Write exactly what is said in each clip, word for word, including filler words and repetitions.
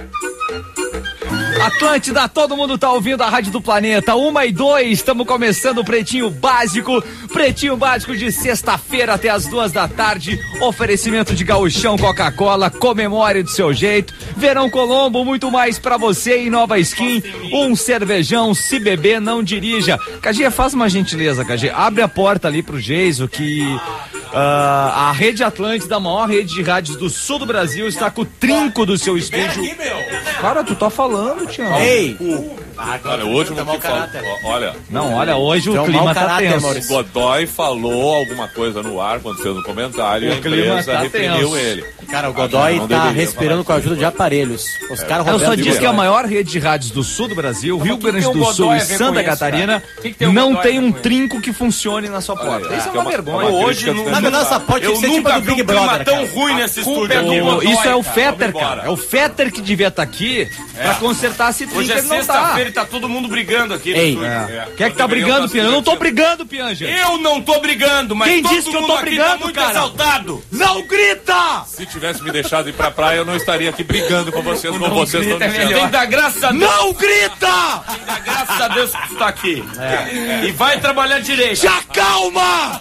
Atlântida, todo mundo tá ouvindo a Rádio do Planeta, uma e dois, estamos começando o Pretinho Básico, Pretinho Básico de sexta-feira até as duas da tarde, oferecimento de Gauchão Coca-Cola, comemore do seu jeito, Verão Colombo, muito mais pra você em Nova Skin, um cervejão, se beber, não dirija. Cagê, faz uma gentileza, Cagê, abre a porta ali pro Geiso, que... Uh, a Rede Atlântida, a maior rede de rádios do sul do Brasil, está com o trinco do seu estúdio. Aqui, meu. Cara, tu tá falando, Tião. Ei! Ah, cara, hoje o que falou, olha. Não, olha, hoje o é um clima tá caráter, tenso. Maurício. O Godoy falou alguma coisa no ar quando fez um comentário O e a clima empresa tá reprimiu tenso. ele. Cara, o Godoy não tá deveria respirando com a ajuda de aparelhos. Os É. caras Eu só Roberto disse Godoy. que a maior rede de rádios do sul do Brasil, Rio que que Grande tem do o Sul Godoy e a ver Santa com isso, Catarina, cara? Que que tem o não Godoy tem a ver um com trinco que funcione na sua porta. Olha, Isso é é uma uma- vergonha. é uma Hoje crítica não- Na verdade, essa porta Eu tinha que ser tipo nunca a do vi Big um clima Brother, tão cara. ruim nesse Culpa estúdio é aqui. do- Godoy, isso é o cara. Fetter, Vamos cara. embora. É o Fetter que devia estar aqui pra consertar esse trinco. Hoje é Ele não tá. sexta-feira e tá todo mundo brigando aqui. no Ei, estúdio. É. Quem é que tá brigando, Pianja? Eu não tô brigando, Pianja. Eu não tô brigando, mas Quem todo disse que eu mundo tô aqui brigando, tá muito cara? exaltado. Não grita! Se tivesse me deixado ir pra praia, eu não estaria aqui brigando com vocês, como vocês estão Tem dizendo. que dar graças a Deus. Não grita! Tem que dar graças a Deus que tu tá aqui. E vai trabalhar direito. Já calma!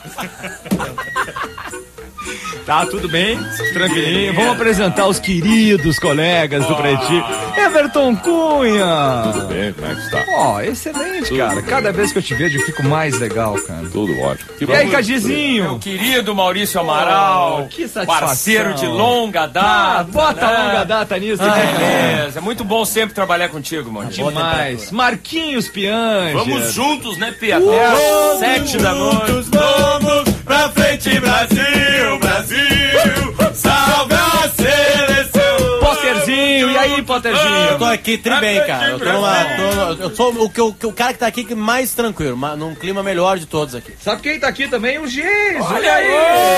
Tá, tudo bem, tranquilinho. Vamos apresentar os queridos colegas do Pretinho. Everton Cunha. Tudo bem, como é que está? Ó, excelente, cara. Cada vez que eu te vejo, eu fico mais legal, cara. Tudo ótimo. Que E aí, bom. Meu Cagizinho? querido Maurício Amaral, Oh, que satisfação. parceiro de longa data. Ah, bota né? longa data nisso, Ah, né? beleza. É muito bom sempre trabalhar contigo, mano. Demais. Marquinhos Pianja. Vamos juntos, né, Pia? Até às sete da noite. Vamos pra frente, Brasil, Brasil, salve a seleção. Potterzinho, e aí, Potterzinho? Eu tô aqui tri bem, cara. Eu, tô numa, tô- eu sou o, que, o, que- o cara que tá aqui que mais tranquilo, ma- num clima melhor de todos aqui. Sabe quem tá aqui também? O Geiso. Olha aí.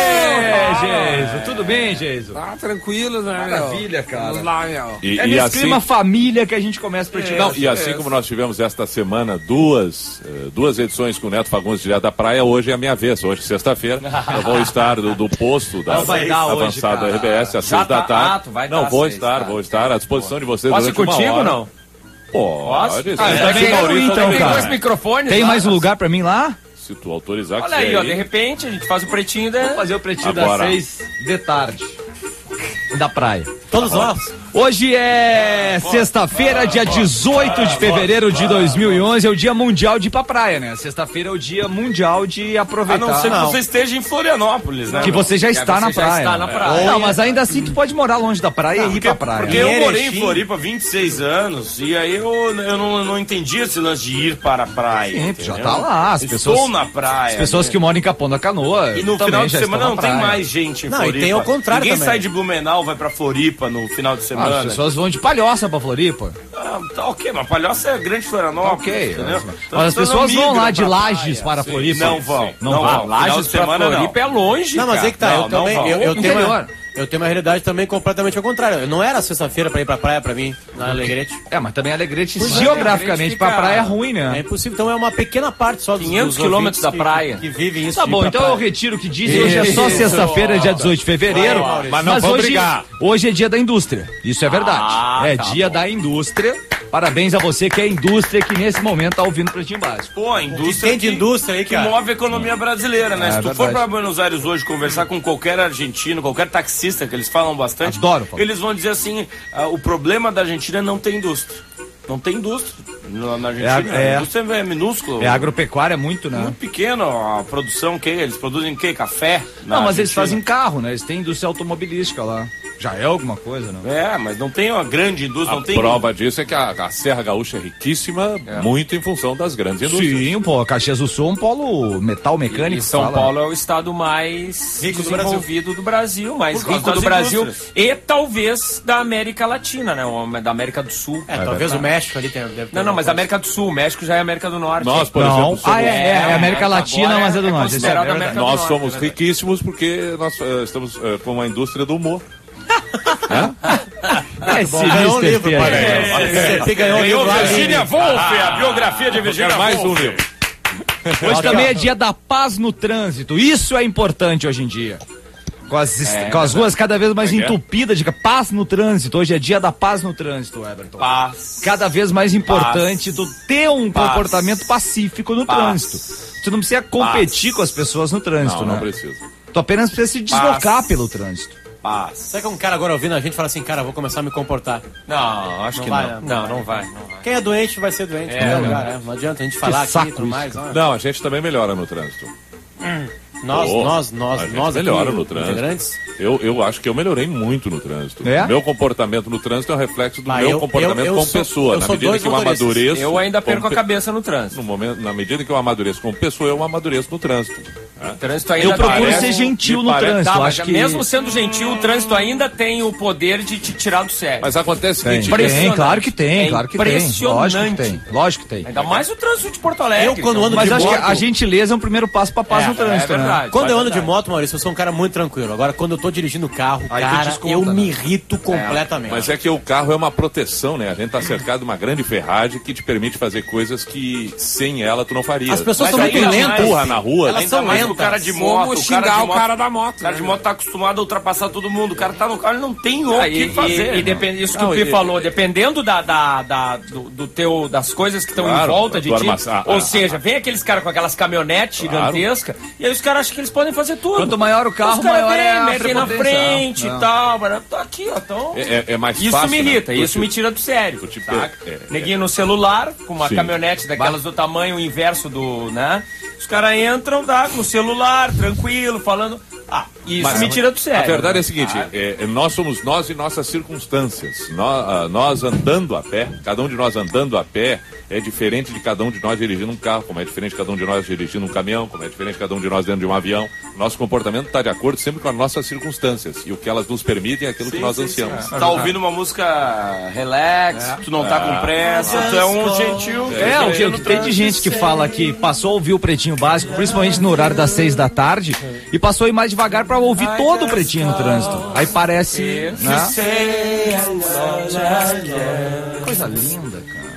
É, Geiso. Tudo bem, Geiso? Tá tranquilo, né, Maravilha, cara. Vamos lá, meu. E, É e nesse assim, clima família que a gente começa pra te não, e assim como nós tivemos esta semana duas, eh, duas edições com o Neto Fagundes direto da praia, hoje é a minha vez. Hoje, sexta-feira, eu vou estar do, do posto da Não vai dar hoje, avançada cara. R B S às Já seis da tá- tarde. ah, tu vai não, dar vou às seis, estar, tá. vou estar à disposição de vocês Posso ir durante uma contigo ou hora. não? Pode. Posso? Se Ah, quiser tá que bem, o Maurício então, também Tem cara. dois microfones. Tem lá. mais um lugar pra mim lá? Se tu autorizar, Olha quiser aí, ó, ir. de repente a gente faz o pretinho da... Vou fazer o pretinho Agora. das seis de tarde. Da praia. Todos nós. Hoje é sexta-feira, dia dezoito de fevereiro de dois mil e onze, é o dia mundial de ir pra praia, né? Sexta-feira é o dia mundial de A aproveitar. não ser que Não. você esteja em Florianópolis, né? Que você já É, está você na já praia. está na praia. Não, mas ainda assim tu pode morar longe da praia e ir pra praia. Porque né? eu Em morei em Erechim. Floripa há vinte e seis anos e aí eu, eu não, não entendi esse lance de ir para a praia. Sim, tu já entendeu? tá lá, as Estou pessoas- na praia. As pessoas né? que moram em Capão da Canoa E no também final de já semana estão não na tem praia. mais gente em Não, e Floripa. tem o contrário Ninguém também. sai de Blumenau, vai pra Floripa no final de Ah, semana. as pessoas vão de palhoça pra Floripa. Ah, tá ok, mas Palhoça é grande Florianópolis. Ok, entendeu? mas, Então, mas as pessoas não vão migram lá de pra Lages praia. para Sim, Floripa. Não vão. Não Não vão. vão. Final Lages de pra semana, não. Floripa é longe, Não, mas cara. é que tá, Não, eu não também, vão. eu, eu tenho Interior. uma, eu tenho uma realidade também completamente ao contrário. Eu não era sexta-feira pra ir pra praia pra mim, na Alegrete. É, mas também Alegrete, Pois é, geograficamente, Alegrete pra fica- praia é ruim, É né? impossível, então é uma pequena parte só dos quinhentos dos quilômetros ouvintes da que- praia. Que, que vivem isso. Tá de ir bom, pra então praia. eu retiro o que disse. Hoje é só Isso. sexta-feira, dia dezoito de fevereiro. Vai, mas não mas vamos hoje, brigar. hoje é dia da indústria. Isso é verdade. Ah, é tá dia da indústria. Parabéns a você que é indústria que nesse momento tá ouvindo o Pretinho Básico. Pô, a O que indústria tem de indústria aí, que cara? move a economia brasileira, né? É, Se tu verdade. for pra Buenos Aires hoje conversar com qualquer argentino, qualquer taxista, que eles falam bastante, Adoro falar. eles vão dizer assim, ah, o problema da Argentina não tem indústria. Não tem indústria na na Argentina. É, é. A indústria é minúscula. É agropecuária muito, né? Muito pequeno a produção, que eles produzem o quê? Café? na Não, mas eles Argentina? fazem carro, né? Eles têm indústria automobilística lá. Já é alguma coisa, não? É, mas não tem uma grande indústria, A não tem... prova disso é que a, a Serra Gaúcha é riquíssima, muito em função das grandes indústrias. Sim, pô, Caxias do Sul é um polo metal mecânico. E São fala. Paulo é o estado mais Rico do desenvolvido do Brasil, mais Por causa rico do das Brasil indústrias. e talvez da América Latina, né? Ou da América do Sul. É, talvez o México ali tenha. Deve ter Não, não, alguma mas coisa. a América do Sul, o México já é América do Norte. Nós, por Não, exemplo, somos, ah, é, é, é América agora Latina, é- mas é do é norte. isso é considerado verdade. América do nós Norte, somos é verdade. riquíssimos porque nós eh, estamos eh, com uma indústria do humor. É Bom, ganhou um mister livro, P. parece. É, Você ganhou um Ganhou livro lá. Virginia Woolf, a biografia de Virginia Quero mais Woolf. um livro. Hoje também é dia da paz no trânsito. Isso é importante hoje em dia. Com as, É, com as ruas cada vez mais Como é que é? entupidas de paz no trânsito. Hoje é dia da paz no trânsito, Everton. Paz. Cada vez mais importante tu ter um Paz. comportamento pacífico no Paz. trânsito. Tu não precisa competir Paz. com as pessoas no trânsito, Não, né? não precisa. Tu apenas precisa se deslocar Paz. pelo trânsito. Paz. Será que um cara agora ouvindo a gente fala assim, cara, vou começar a me comportar? Não, acho Não que vai, não. né? Não, não vai, não vai. Quem é doente vai ser doente. É, em qualquer não. lugar, né? Não adianta a gente falar aqui saco e tudo isso, mais. ó. Não, a gente também melhora no trânsito. Nós, Pô, nós, a nós, gente nós aqui, melhora no trânsito. integrantes. Eu, eu acho que eu melhorei muito no trânsito. É? Meu comportamento no trânsito é um reflexo do Ah, meu eu- comportamento eu- eu como sou- pessoa. eu Na sou medida dois que eu motoristas. amadureço. Eu ainda perco como a pe- cabeça no trânsito. No momento, na medida que eu amadureço como pessoa, eu amadureço no trânsito. né? O trânsito ainda Eu procuro parece- ser gentil me no parece- trânsito. Tá, mas acho que... mesmo sendo gentil, o trânsito ainda tem o poder de te tirar do sério. Mas acontece o Tem, seguinte: tem, impressionante. claro que tem, É claro que tem. Lógico que impressionante. tem, lógico que tem. Ainda mais o trânsito de Porto Alegre. Eu, quando ando Mas de acho que moto- a gentileza é um primeiro passo pra paz É, no trânsito, é né? verdade. Quando eu ando de verdade. moto, Maurício, eu sou um cara muito tranquilo. Agora, quando eu tô dirigindo o carro, Aí tu cara, desconta, eu né? me irrito completamente. Mas é que o carro é uma proteção, né? A gente tá cercado de uma grande ferragem que te permite fazer coisas que sem ela tu não faria. As pessoas Mas são aí muito ela te lentas. empurra na rua. Elas né? são Ainda mais lentas. o cara de Vamos moto, o cara xingar de o moto, cara da moto, O cara né? de moto tá acostumado a ultrapassar todo mundo. O cara tá no carro, ele não tem o Ah, que e, fazer. e, e depende, isso que Não, o Pi e- falou, dependendo da, da, da- do, do teu, das coisas que estão Claro, em volta de do ti. armação- Ou ah, seja, vem aqueles caras com aquelas caminhonetes Claro. gigantescas e aí os caras acham que eles podem fazer tudo. Quanto maior o carro, os caras maior vêm, é a metem na prepotência. frente Não. e tal. mas Tá aqui, ó. Então, É, é- é mais isso fácil. me né? irrita, Tu isso te- me tira do sério. tu te Saca? per- é, Neguinho no celular, com uma Sim. caminhonete daquelas do tamanho inverso do, né? Os caras entram, tá, no celular, tranquilo, falando. Ah, isso Mas me tira do sério. A verdade é né? a seguinte: Ah, é, é, nós somos nós e nossas circunstâncias. Nós, ah, nós andando a pé, cada um de nós andando a pé, é diferente de cada um de nós dirigindo um carro, como é diferente de cada um de nós dirigindo um caminhão, como é diferente de cada um de nós dentro de um avião. Nosso comportamento está de acordo sempre com as nossas circunstâncias. E o que elas nos permitem é aquilo que nós ansiamos. Tá ouvindo uma música relax, tu não tá com pressa, tu é um gentil. É, o que, o que tem de gente que fala que passou a ouvir o Pretinho Básico, principalmente no horário das seis da tarde, e passou a ir mais devagar pra ouvir todo o Pretinho no trânsito. Aí parece, né? Coisa linda, cara.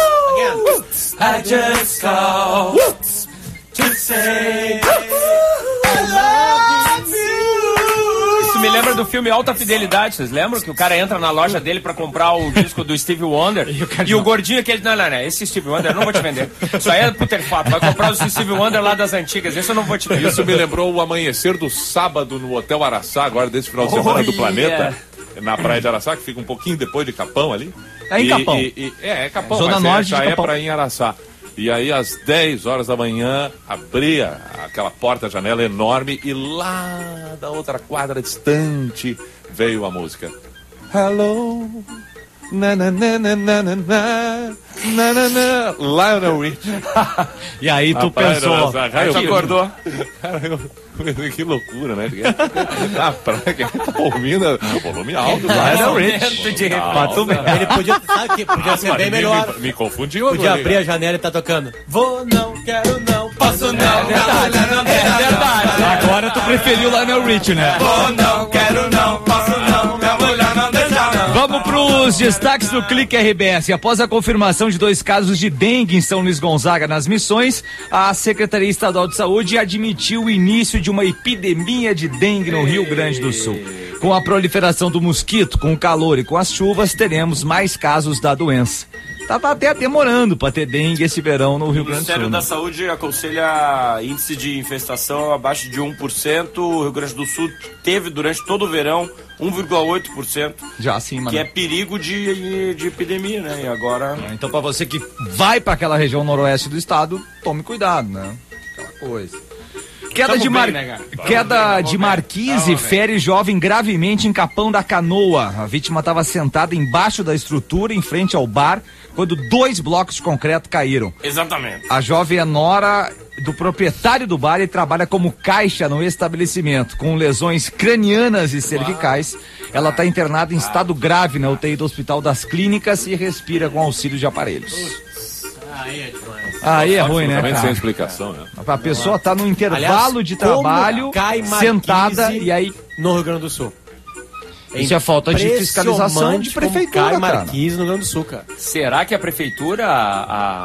I just call to say Isso me lembra do filme Alta Fidelidade, vocês lembram? Que o cara entra na loja dele pra comprar o disco do Stevie Wonder e o gordinho aquele, não, não, não, esse Stevie Wonder eu não vou te vender. Isso aí é puterfato, vai comprar o Stevie Wonder lá das antigas, esse eu não vou te vender. Isso me lembrou o amanhecer do sábado no Hotel Araçá, agora desse final de semana do Olha. planeta, na praia de Araçá, que fica um pouquinho depois de Capão ali. É em E- Capão. e- e- é, é Capão, Zona mas norte é, já de é Capão. pra ir em Araçá. E aí, às dez horas da manhã, abria aquela porta-janela enorme e lá da outra quadra distante veio a música. Hello, na na na na na na na na na na Lionel Richie. E aí tu A praia de pensou, Araçá. Aí eu- Tu acordou. Cara, eu- que loucura, né? Na praia, quem tá ouvindo? Volume alto, Lionel Richie. Momento de pra tu ver. Ele podia, sabe que podia ser bem Me- melhor. Me, me confundiu Podia agora. abrir a janela e tá tocando. Vou, não, quero, não, posso não. verdade, é verdade. Agora tu preferiu o Lionel Richie, né? Oh, não, quero não, posso não, minha mulher não deixa não. Vamos pros destaques do Clique R B S. Após a confirmação de dois casos de dengue em São Luís Gonzaga nas Missões, a Secretaria Estadual de Saúde admitiu o início de uma epidemia de dengue no Rio Grande do Sul. Com a proliferação do mosquito, com o calor e com as chuvas, teremos mais casos da doença. Tava até demorando para ter dengue esse verão no Rio O Grande do Ministério Sul. da né? Saúde aconselha índice de infestação abaixo de um por cento. O Rio Grande do Sul teve durante todo o verão um vírgula oito por cento, Já acima, que é né? perigo de, de epidemia, né? E agora... Então, para você que vai para aquela região noroeste do estado, tome cuidado, né? Aquela coisa. Queda Tamo de, mar... bem, né, cara? Queda de marquise fere jovem gravemente em Capão da Canoa. A vítima estava sentada embaixo da estrutura, em frente ao bar, quando dois blocos de concreto caíram. Exatamente. A jovem é nora do proprietário do bar e trabalha como caixa no estabelecimento, com lesões cranianas e cervicais. Ela está internada em estado grave na U T I do Hospital das Clínicas e respira com auxílio de aparelhos. Aí é demais. Aí é ruim, né, Absolutamente sem cara? explicação, né? A pessoa tá no intervalo Aliás, de como trabalho, cai marquise sentada, e aí... No Rio Grande do Sul. Isso é falta de fiscalização de Impressionante como prefeitura, cai cara. marquise no Rio Grande do Sul, cara. Será que a prefeitura, a, a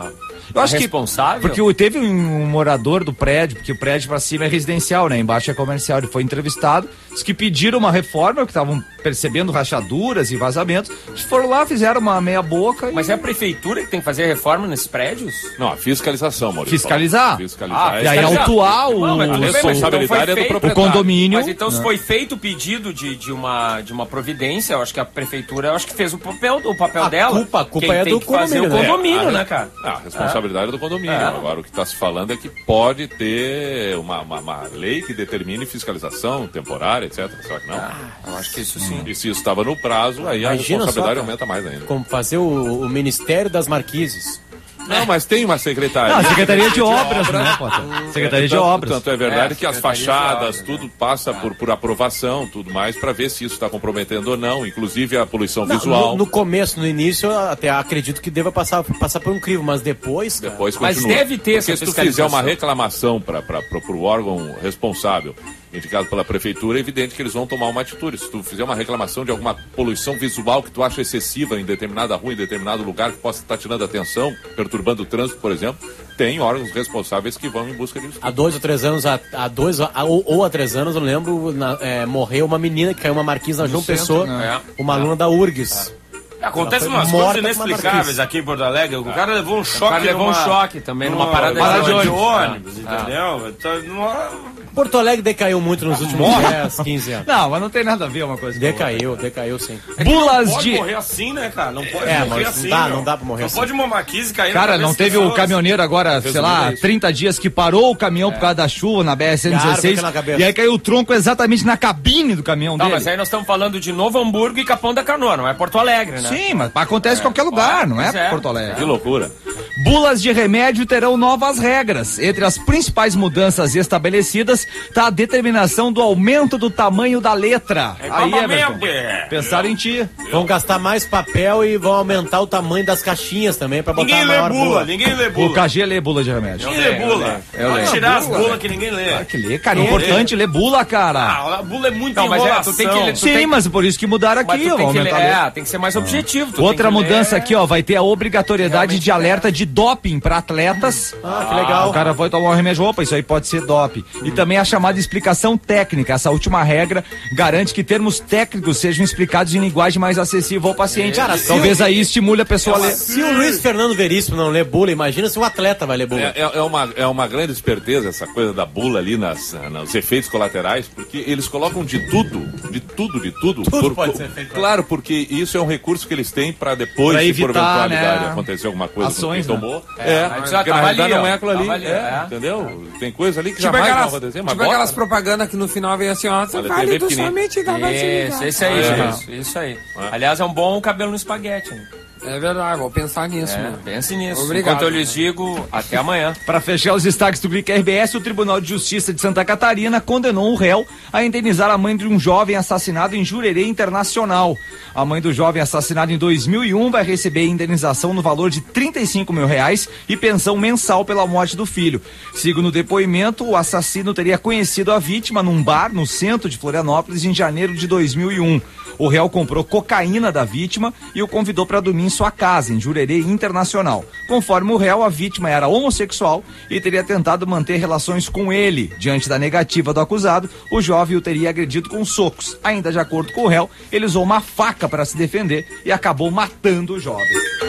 Eu acho responsável? que porque teve um morador do prédio, porque o prédio pra cima é residencial, né? Embaixo é comercial. Ele foi entrevistado, disse que pediram uma reforma, que estavam percebendo rachaduras e vazamentos. Eles foram lá, fizeram uma meia boca. Mas e... é a prefeitura que tem que fazer reforma nesses prédios? Não, a fiscalização, Maurício. Fiscalizar? Fiscalizar. Ah, E aí autuar o, Não, mas a tudo bem, mas responsabilidade então é do foi feito- o proprietário. condomínio. Mas então, se foi feito o pedido de, de, uma, de uma providência, eu acho que a prefeitura eu acho que fez o papel, o papel A dela. culpa- a culpa Quem é tem do que fazer condomínio, o né? condomínio, É, né, a- cara? Ah, a responsabilidade é do condomínio. É. Agora, o que está se falando é que pode ter uma, uma, uma lei que determine fiscalização temporária, etcétera. Será que não? Ah, eu acho que isso sim. E se isso estava no prazo, aí a Imagina só, responsabilidade cara. aumenta mais ainda. Como fazer o, o Ministério das Marquises. Não, mas tem uma secretaria. Não, a Secretaria de Obras, né, Potter? Secretaria de Tanto- Obras. Tanto é verdade É, que as Secretaria de fachadas, Obras, tudo passa por, por aprovação, tudo mais, para ver se isso está comprometendo ou não, inclusive a poluição Não, visual. no, no começo, no início, eu até acredito que deva passar, passar por um crivo, mas depois, cara, Depois Mas continua. deve ter Porque essa se tu fizer uma fiscalização. reclamação para o órgão responsável, indicado pela prefeitura, é evidente que eles vão tomar uma atitude. Se tu fizer uma reclamação de alguma poluição visual que tu acha excessiva em determinada rua, em determinado lugar, que possa estar tirando atenção, perturbando o trânsito, por exemplo, tem órgãos responsáveis que vão em busca disso. há dois ou três anos, há, há dois a- ou, ou há três anos, eu lembro, na- é, morreu uma menina que caiu uma marquise na João centro, Pessoa, né? uma aluna da U R G S. Acontece Ela foi umas morta coisas com uma inexplicáveis marquise. aqui em Porto Alegre. O cara levou um choque. O cara levou um numa- choque também numa numa parada parada de de ônibus. ônibus, Ah. entendeu? Então, numa- Porto Alegre decaiu muito nos últimos dez, quinze anos. Não, mas não tem nada a ver uma coisa com a outra. Decaiu, decaiu sim. Bulas Pode de... morrer assim, né, cara? Não pode É, morrer mas não assim. dá, meu. não dá pra morrer Não assim. pode uma marquise cair na Cara, cabeça não teve das o pessoas. caminhoneiro agora, sei lá, isso. trinta dias que parou o caminhão por causa da chuva na B R cento e dezesseis E a árvore na cabeça. e aí caiu o tronco exatamente na cabine do caminhão Não, dele. mas aí nós estamos falando de Novo Hamburgo e Capão da Canoa, não é Porto Alegre, né? Sim, mas acontece em qualquer lugar, não é, Pois é. Porto Alegre. Que loucura. Bulas de remédio terão novas regras. Entre as principais mudanças estabelecidas está a determinação do aumento do tamanho da letra. É Aí, igual Everton, Mamembe. pensaram em ti. Vão gastar mais papel e vão aumentar o tamanho das caixinhas também pra botar Ninguém a lê maior bula, bula. ninguém lê O bula. K G lê bula de remédio. Ninguém lê bula. Pode tirar as bulas que ninguém lê. Ah, que lê, cara. É importante ler bula, cara. Ah, a bula é muito Não, mas é, enrolação. tu tem que ler- tu Sim, tem- mas por isso que mudaram Mas aqui, tu ó. tem que, ler, aumentar a letra. é, tem que ser mais objetivo. tu Outra tem que mudança ler- aqui, ó, vai ter a obrigatoriedade Realmente de alerta de doping para atletas. Ah, que legal. O cara vai tomar um remédio, opa, isso aí pode ser doping. E também a chamada explicação técnica. Essa última regra garante que termos técnicos sejam explicados em linguagem mais acessível ao paciente. Cara, se Talvez eu- aí estimule a pessoa a ler. Se o Luiz Fernando Veríssimo não lê bula, imagina se um atleta vai ler bula. É, é- é uma, é uma grande esperteza essa coisa da bula ali nas, nos efeitos colaterais, porque eles colocam de tudo, de tudo, de tudo. Tudo pode ser feito. Claro, porque isso é um recurso que eles têm para depois, Pra se evitar, por eventualidade né, acontecer alguma coisa ações, com né? quem tomou. É, É, aí mas já porque na tava realidade ali, não ó. é aquilo ali. Tava ali, é, é. Entendeu? Tem coisa ali que Tipo jamais aquelas, vai acontecer, mas tipo bota, aquelas né? propagandas que no final vem assim, ó, você Olha, vale T V do pequenininho. somente da Isso, esse aí, É. isso, isso aí. Aliás, é um bom cabelo no espaguete. Né? É verdade, vou pensar nisso, É, mano. pense nisso. Obrigado. Enquanto eu lhes digo, até amanhã. Para fechar os destaques do Clique R B S, o Tribunal de Justiça de Santa Catarina condenou o réu a indenizar a mãe de um jovem assassinado em Jurerê Internacional. A mãe do jovem assassinado em dois mil e um vai receber indenização no valor de trinta e cinco mil reais e pensão mensal pela morte do filho. Segundo o depoimento, o assassino teria conhecido a vítima num bar no centro de Florianópolis em janeiro de dois mil e um. O réu comprou cocaína da vítima e o convidou para dormir em sua casa, em Jurerê Internacional. Conforme o réu, a vítima era homossexual e teria tentado manter relações com ele. Diante da negativa do acusado, o jovem o teria agredido com socos. Ainda de acordo com o réu, ele usou uma faca para se defender e acabou matando o jovem.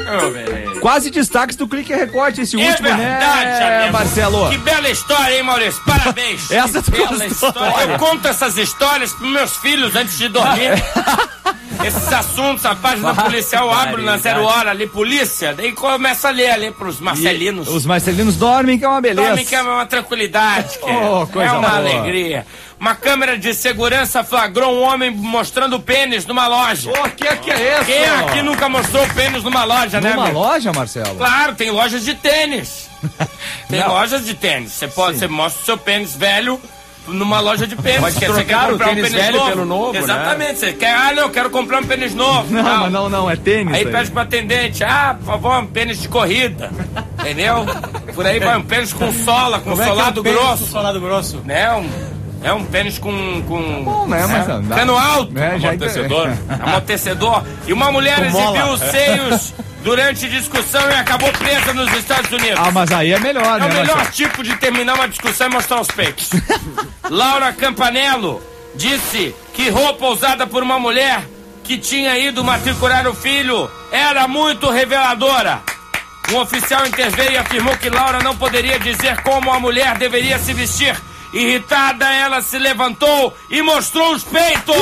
Quase destaques do Clique Recorte, esse É último, verdade, né, amigo. Marcelo? Que bela história, hein, Maurício? Parabéns. Essa que tu bela gostou. história. Eu conto essas histórias pros meus filhos antes de dormir. Esses assuntos, a página policial abre na zero hora ali, polícia, daí começa a ler ali pros Marcelinos. Os marcelinos dormem, que é uma beleza. Dorme que é uma tranquilidade, que Oh, coisa é uma boa. alegria. Uma câmera de segurança flagrou um homem mostrando pênis numa loja. O que é que é isso? Quem aqui nunca mostrou pênis numa loja, né, Numa meu? loja, Marcelo? Claro, tem lojas de tênis. Tem Não. lojas de tênis. Você pode, você mostra o seu pênis velho numa loja de pênis. Pode Você trocar o comprar um tênis velho pelo novo, né? Exatamente. Você quer, ah, não, eu quero comprar um pênis novo. Não, tal. mas não, não, é tênis. Aí pede pro atendente, ah, por favor, um pênis de corrida. Entendeu? Por aí vai um pênis com sola, com Como é que é solado o pênis grosso. com solado grosso? Né? Um, É um tênis com... com Bom, né, mas é, dá- cano alto, É, já Amortecedor. amortecedor. E uma mulher Com exibiu mola. os seios durante discussão e acabou presa nos Estados Unidos. Ah, mas aí é melhor, É né, o melhor Marcelo? tipo de terminar uma discussão e mostrar os peitos. Laura Campanello disse que roupa usada por uma mulher que tinha ido matricular o filho era muito reveladora. Um oficial interveio e afirmou que Laura não poderia dizer como a mulher deveria se vestir. Irritada, ela se levantou e mostrou os peitos.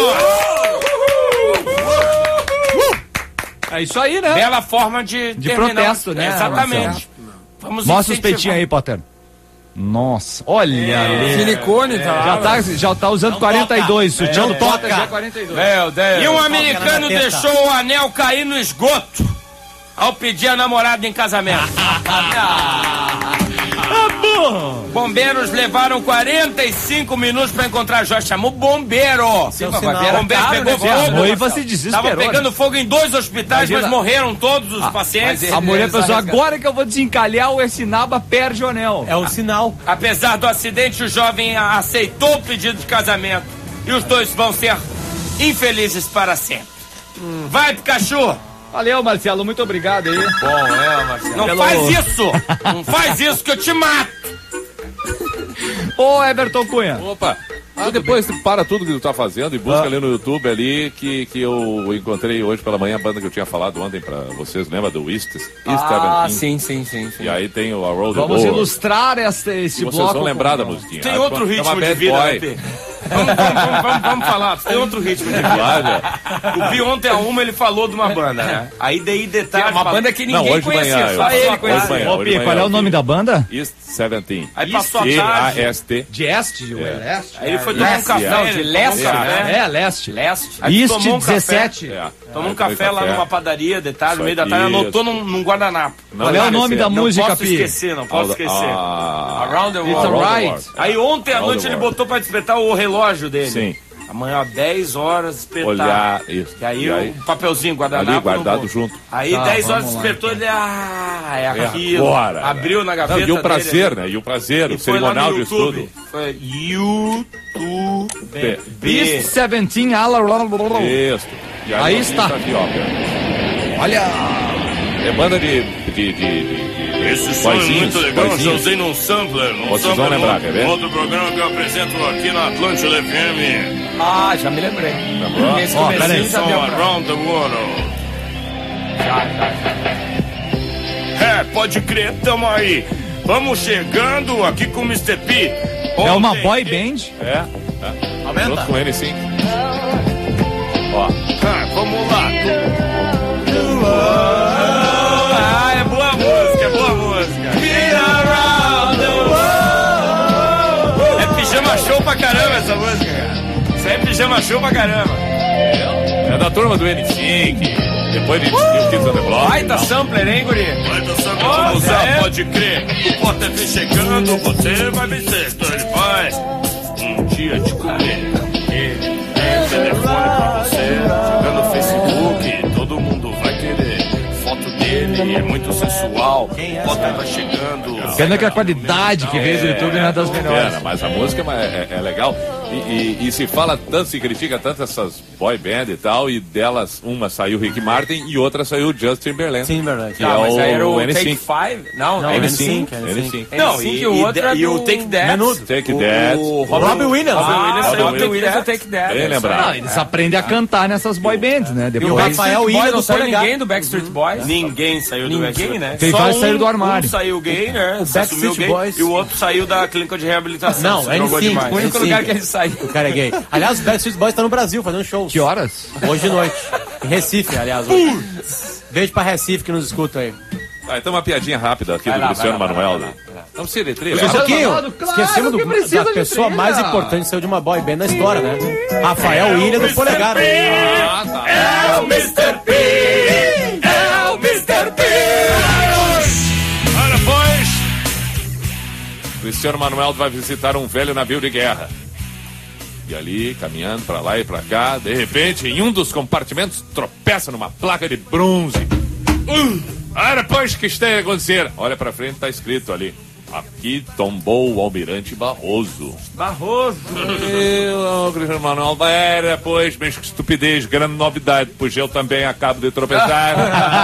É isso aí, né? Bela forma de, De terminar. protesto, né, Exatamente. Vamos Mostra os incentivar. peitinhos aí, Potter. Nossa, olha ali. Silicone, tá Já lá. tá, já tá usando quarenta e dois, toca. sutiã Não do Potter toca. já é quarenta e dois. Meu Deus. E um na americano teta. deixou o anel cair no esgoto ao pedir a namorada em casamento. Bombeiros levaram quarenta e cinco minutos pra encontrar a joia. Chamou bombeiro. Seu Sim, sinal. bombeiro Caro, pegou né? A fogo. noiva se desesperou, Tava pegando fogo em dois hospitais, Imagina. mas morreram todos os pacientes. A mulher Eles pensou, arriscaram. agora que eu vou desencalhar, o Essinaba perde o anel. É o sinal. Apesar do acidente, o jovem a- aceitou o pedido de casamento. E os dois vão ser infelizes para sempre. Vai, Pikachu! Valeu, Marcelo, muito obrigado aí. Bom, é, Marcelo. Não Pelo- faz isso! Não faz isso que eu te mato! Ô, Everton Cunha. Opa! Ah, depois tu para tudo que tu tá fazendo e busca ali no YouTube ali que, que eu encontrei hoje pela manhã a banda que eu tinha falado ontem pra vocês, lembra do East, East Ah, Seventeen? sim, sim, sim, sim. E aí tem o A Road Vamos Boa. ilustrar esse, esse E vocês bloco. vão lembrar da com- musiquinha. Tem Ah, outro é uma ritmo de bad vida, boy. né, P? Vamos, vamos, vamos, vamos, vamos falar. Tem outro ritmo de vida. Claro. O Pi ontem a uma ele falou de uma banda, né? Aí daí detalhe. Uma banda que Não, ninguém hoje de manhã. conhecia, eu- só ele hoje conhecia. de manhã, Ô, hoje de Pi, manhã qual é eu o nome vi. da banda? East Seventeen. Aí passou a E A tarde. S T. De Este, o Leste. Aí ele foi tomar um Leste, café. não, de ele tomou leste, um café. É, Leste. Leste. Aí East tomou um café. dezessete. É. Tomou um Aí foi café lá numa padaria, detalhe, no meio da tarde, Isso. anotou num, num guardanapo. Não Qual é o esquecer. nome da Não música, posso Pi? esquecer, não posso esquecer. Ah, Around the It's World. alright. World. Aí ontem à All noite the ele world. botou pra despertar o relógio dele. Sim. Amanhã, dez horas, despertar. Olhar isso. E aí, E aí? o papelzinho, guardanapo. Ali guardado no bolso. junto. Aí Tá, dez horas vamos lá, despertou, ele, ah, é É aquilo. agora, Abriu né? na gaveta Não, e o prazer, dele, né? E o prazer, E o foi lá cerimonial no de YouTube. estudo. Foi YouTube. B. East Seventeen, ala. Isso. E Aí nós está. vimos aqui, ó. Olha. É banda de. de, de, de Esse som é vozinhos, muito legal, eu vozinhos. usei num sampler. Num Vocês sampler vão lembrar, no- quer ver? Outro programa que eu apresento aqui na Atlântida F M. Ah, já me lembrei. Lembrou? Nesse Ó, comecinho peraí. já Som deu pra... Around the World. Já, já, já. É, pode crer, tamo aí. Vamos chegando aqui com o mister P. É uma Ontem- boy band. É. é. Junto com ele, sim. Ó. Ah, vamos lá. Ah, é boa música, é boa música. É pijama show pra caramba essa música, cara. Isso aí é pijama show pra caramba. É da turma do N cinco. Depois de New Kids on the Block. Baita sampler, hein, guri? Vai dançando, Nossa, vamos usar, é? pode crer. O Potter vem chegando, você vai vencer. Então ele vai um dia te comer. E tem telefone pra você, joga no Facebook, todo mundo vai querer. Foto dele é muito sensual. O Potter vai chegando. Pena que a qualidade que veio do YouTube não é das melhores. Pena, mas a música é, é- é legal. E, e- e se fala tanto, se critica tanto essas boy band e tal, e delas, uma saiu Rick Martin e outra saiu Justin Timberlake. Timberlake. Que Ah, é mas aí era o N Take cinco. Five? Não, Não, N N cinco. cinco. N cinco. Não, N cinco e, e o outro e, é e o do Take That. Menudo. Take O That. Robin Williams. Ah, Robin o Robin Williams. Williams é o Take That. Bem é lembrado. Não, eles aprendem a cantar nessas boy bands, né? E o Depois Rafael Backstreet Ilha Boys do não saiu Polegar. ninguém do Backstreet Boys. Ninguém saiu do Ninguém, Backstreet. né? Tem Só vários um- saíram do armário. Um saiu gay, né? O Se assumiu Backstreet gay, Boys. e o outro saiu da clínica de reabilitação. Não, se N drogou cinco. demais. O único Sim. lugar que ele saiu. O cara é gay. Aliás, o Backstreet Boys tá no Brasil fazendo shows. Que horas? Hoje de noite. Em Recife, aliás. Hoje. Beijo pra Recife que nos escuta aí. Ah, então uma piadinha rápida aqui Vai do lá, Luciano vai lá, Manuel. vai lá, né? vai lá. Não precisa de trilha. Só um pouquinho. Claro Esquecemos do, que precisa da de pessoa trilha. mais importante que saiu de uma boy band na história, né? Rafael Ilha do Polegar. Ah, tá. É o mister P! É o mister P! Olha, pois! Cristiano Manuel vai visitar um velho navio de guerra. E ali, caminhando pra lá e pra cá, de repente, em um dos compartimentos, tropeça numa placa de bronze. Uh, olha, pois, que está a acontecer? Olha pra frente, tá escrito ali. Aqui tombou o Almirante Barroso. Barroso. Eu, Cristiano Manuel, era, pois, mas que estupidez, grande novidade, pois eu também acabo de tropeçar.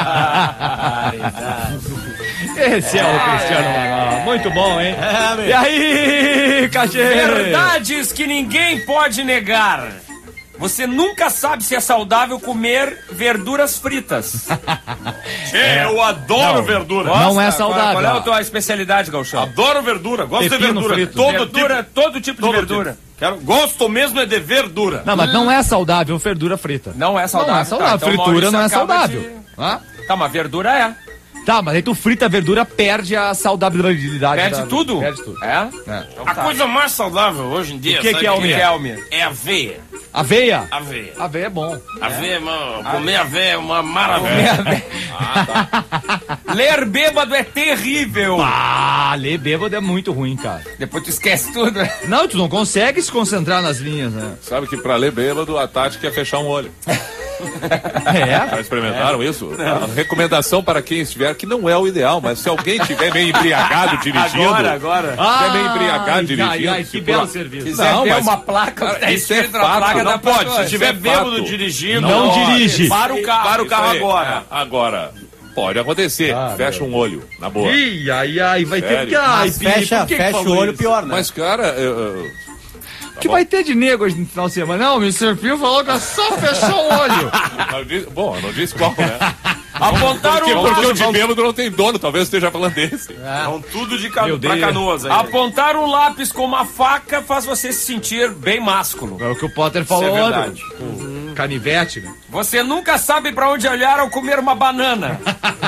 Esse é o Cristiano Manuel. Muito bom, hein? É, E aí, Cachê? Verdades que ninguém pode negar. Você nunca sabe se é saudável comer verduras fritas. É, eu adoro verdura. Não é Qual, saudável. qual é a tua especialidade, Gauchão? Adoro verdura. Gosto Pepino de verdura. frito. Todo Verdura, tipo. todo tipo de Todo verdura. tipo. Quero, gosto mesmo é de verdura. Não, mas não é saudável verdura frita. Não é saudável. Não é saudável. Tá, então Fritura Maurício não é acaba saudável. de- Hã? Tá, mas verdura é. Tá, mas aí tu frita a verdura, perde a saudabilidade. Perde da- tudo? Perde tudo. É? É. A coisa mais saudável hoje em dia, O que sabe que é, o Almir? Que é, Almir? É aveia. Aveia? Aveia. Aveia é bom. Aveia, mano, comer aveia é uma maravilha. Ler bêbado é terrível. Ah, ler bêbado é muito ruim, cara. Depois tu esquece tudo. Não, tu não consegue se concentrar nas linhas, né? Sabe que pra ler bêbado, a tática é fechar um olho. É? Já experimentaram isso? A recomendação para quem estiver, que não é o ideal, mas se alguém estiver meio embriagado dirigindo... Agora, agora. estiver meio embriagado Ai, dirigindo... ai, ai, se que por belo a- serviço. Quiser Não, ver mas- uma placa, Cara, tá isso é escrito na fato, placa, não não pode. pode. Se Isso tiver é bêbado fato. dirigindo, Não pode. dirige. Para o carro, para o Isso carro aí. agora. É, agora, pode acontecer. Fecha um olho, na boa. Ih, ai, ai, vai ter Sério? que... Ai, Mas Pi, fecha, por que que fecha o falou olho, isso? pior, né? Mas, cara, eu... eu- O que vai ter de nego hoje no final de semana? Não, o mister Pio falou que é só fechar o olho. eu disse- bom, eu não disse qual, né? Apontar Porque, um porque o lápis. de bêbado não tem dono, talvez esteja falando desse. Vão tudo de cano, Meu pra Deus. canoas aí. Apontar um lápis com uma faca faz você se sentir bem másculo. É o que o Potter falou Isso é ontem. verdade. O canivete, né? Você nunca sabe pra onde olhar ao comer uma banana.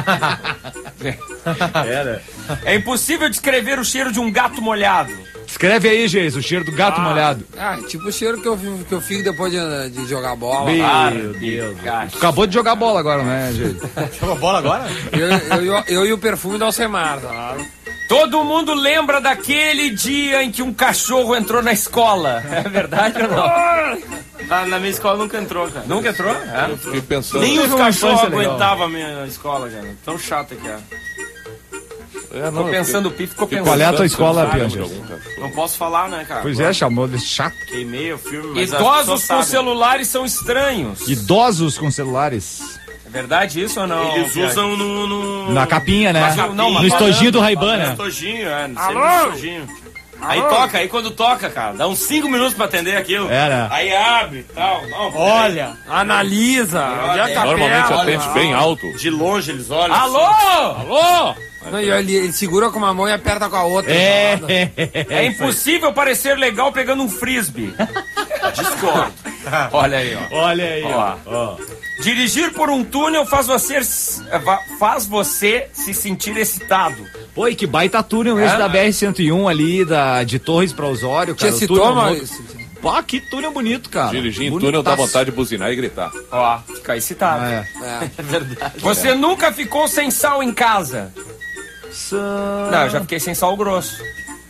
É impossível descrever o cheiro de um gato molhado. Escreve aí, Geis, o cheiro do gato molhado. Ah, tipo o cheiro que eu, fi- que eu fico depois de, de jogar bola. Meu Deus. Tu acabou de jogar bola agora, né, Geis? Jogou bola agora? Eu, eu, eu, eu e o perfume do Alcemar, tá ligado? Todo mundo lembra daquele dia em que um cachorro entrou na escola. É verdade ou não? Ah, na minha escola nunca entrou, cara. Nunca entrou? É. Fiquei pensando... Nem os uma cachorros infância legal. aguentavam a minha escola, cara. Tão chata que é. É, não, Ficou eu pensando, o fiquei- Pi ficou fiquei Qual é a tua pensando escola, se eu Pianges? lembro de algum cachorro. Não posso falar, né, cara? Pois é, chamou de chato. Queimei o filme, mas as Idosos pessoas com sabem. celulares são estranhos. Idosos com celulares. É verdade isso ou não? Eles Pianges? usam no... no... Na capinha, né? Mas não, no mas estojinho do Ray-Ban, No né? estojinho, é. Sempre no estojinho. Aí toca, aí quando toca, cara, dá uns cinco minutos pra atender aquilo. É, né? Aí abre e tal. Não, Olha! Analisa, onde é que tá Normalmente perto? atende bem alto. de longe eles olham. Alô? assim. Alô? Não, e ele, ele segura com uma mão e aperta com a outra. É, tá ligado? é, é, É impossível parecer legal pegando um frisbee. Discordo. Olha aí, ó. Olha aí, ó. Ó. Dirigir por um túnel faz você, faz você se sentir excitado. Pô, e que baita túnel esse É, da né? B R cento e um ali, da, de Torres pra Osório, cara. Te o citou, túnel Maurício? novo. Pô, que túnel bonito, cara. Dirigir em túnel dá Bonitaço. vontade de buzinar e gritar. Ó, fica excitado. Ah, é. É. verdade. Você nunca ficou sem sal em casa? Não, eu já fiquei sem sal grosso.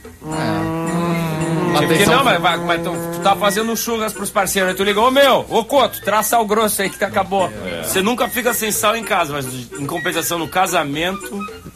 Mas Porque tem não, sal- mas, vai- mas tu, tu tá fazendo churras pros parceiros. Aí tu ligou, ô meu, ô Couto, traz sal grosso aí que acabou. Você nunca fica sem sal em casa, mas em compensação no casamento.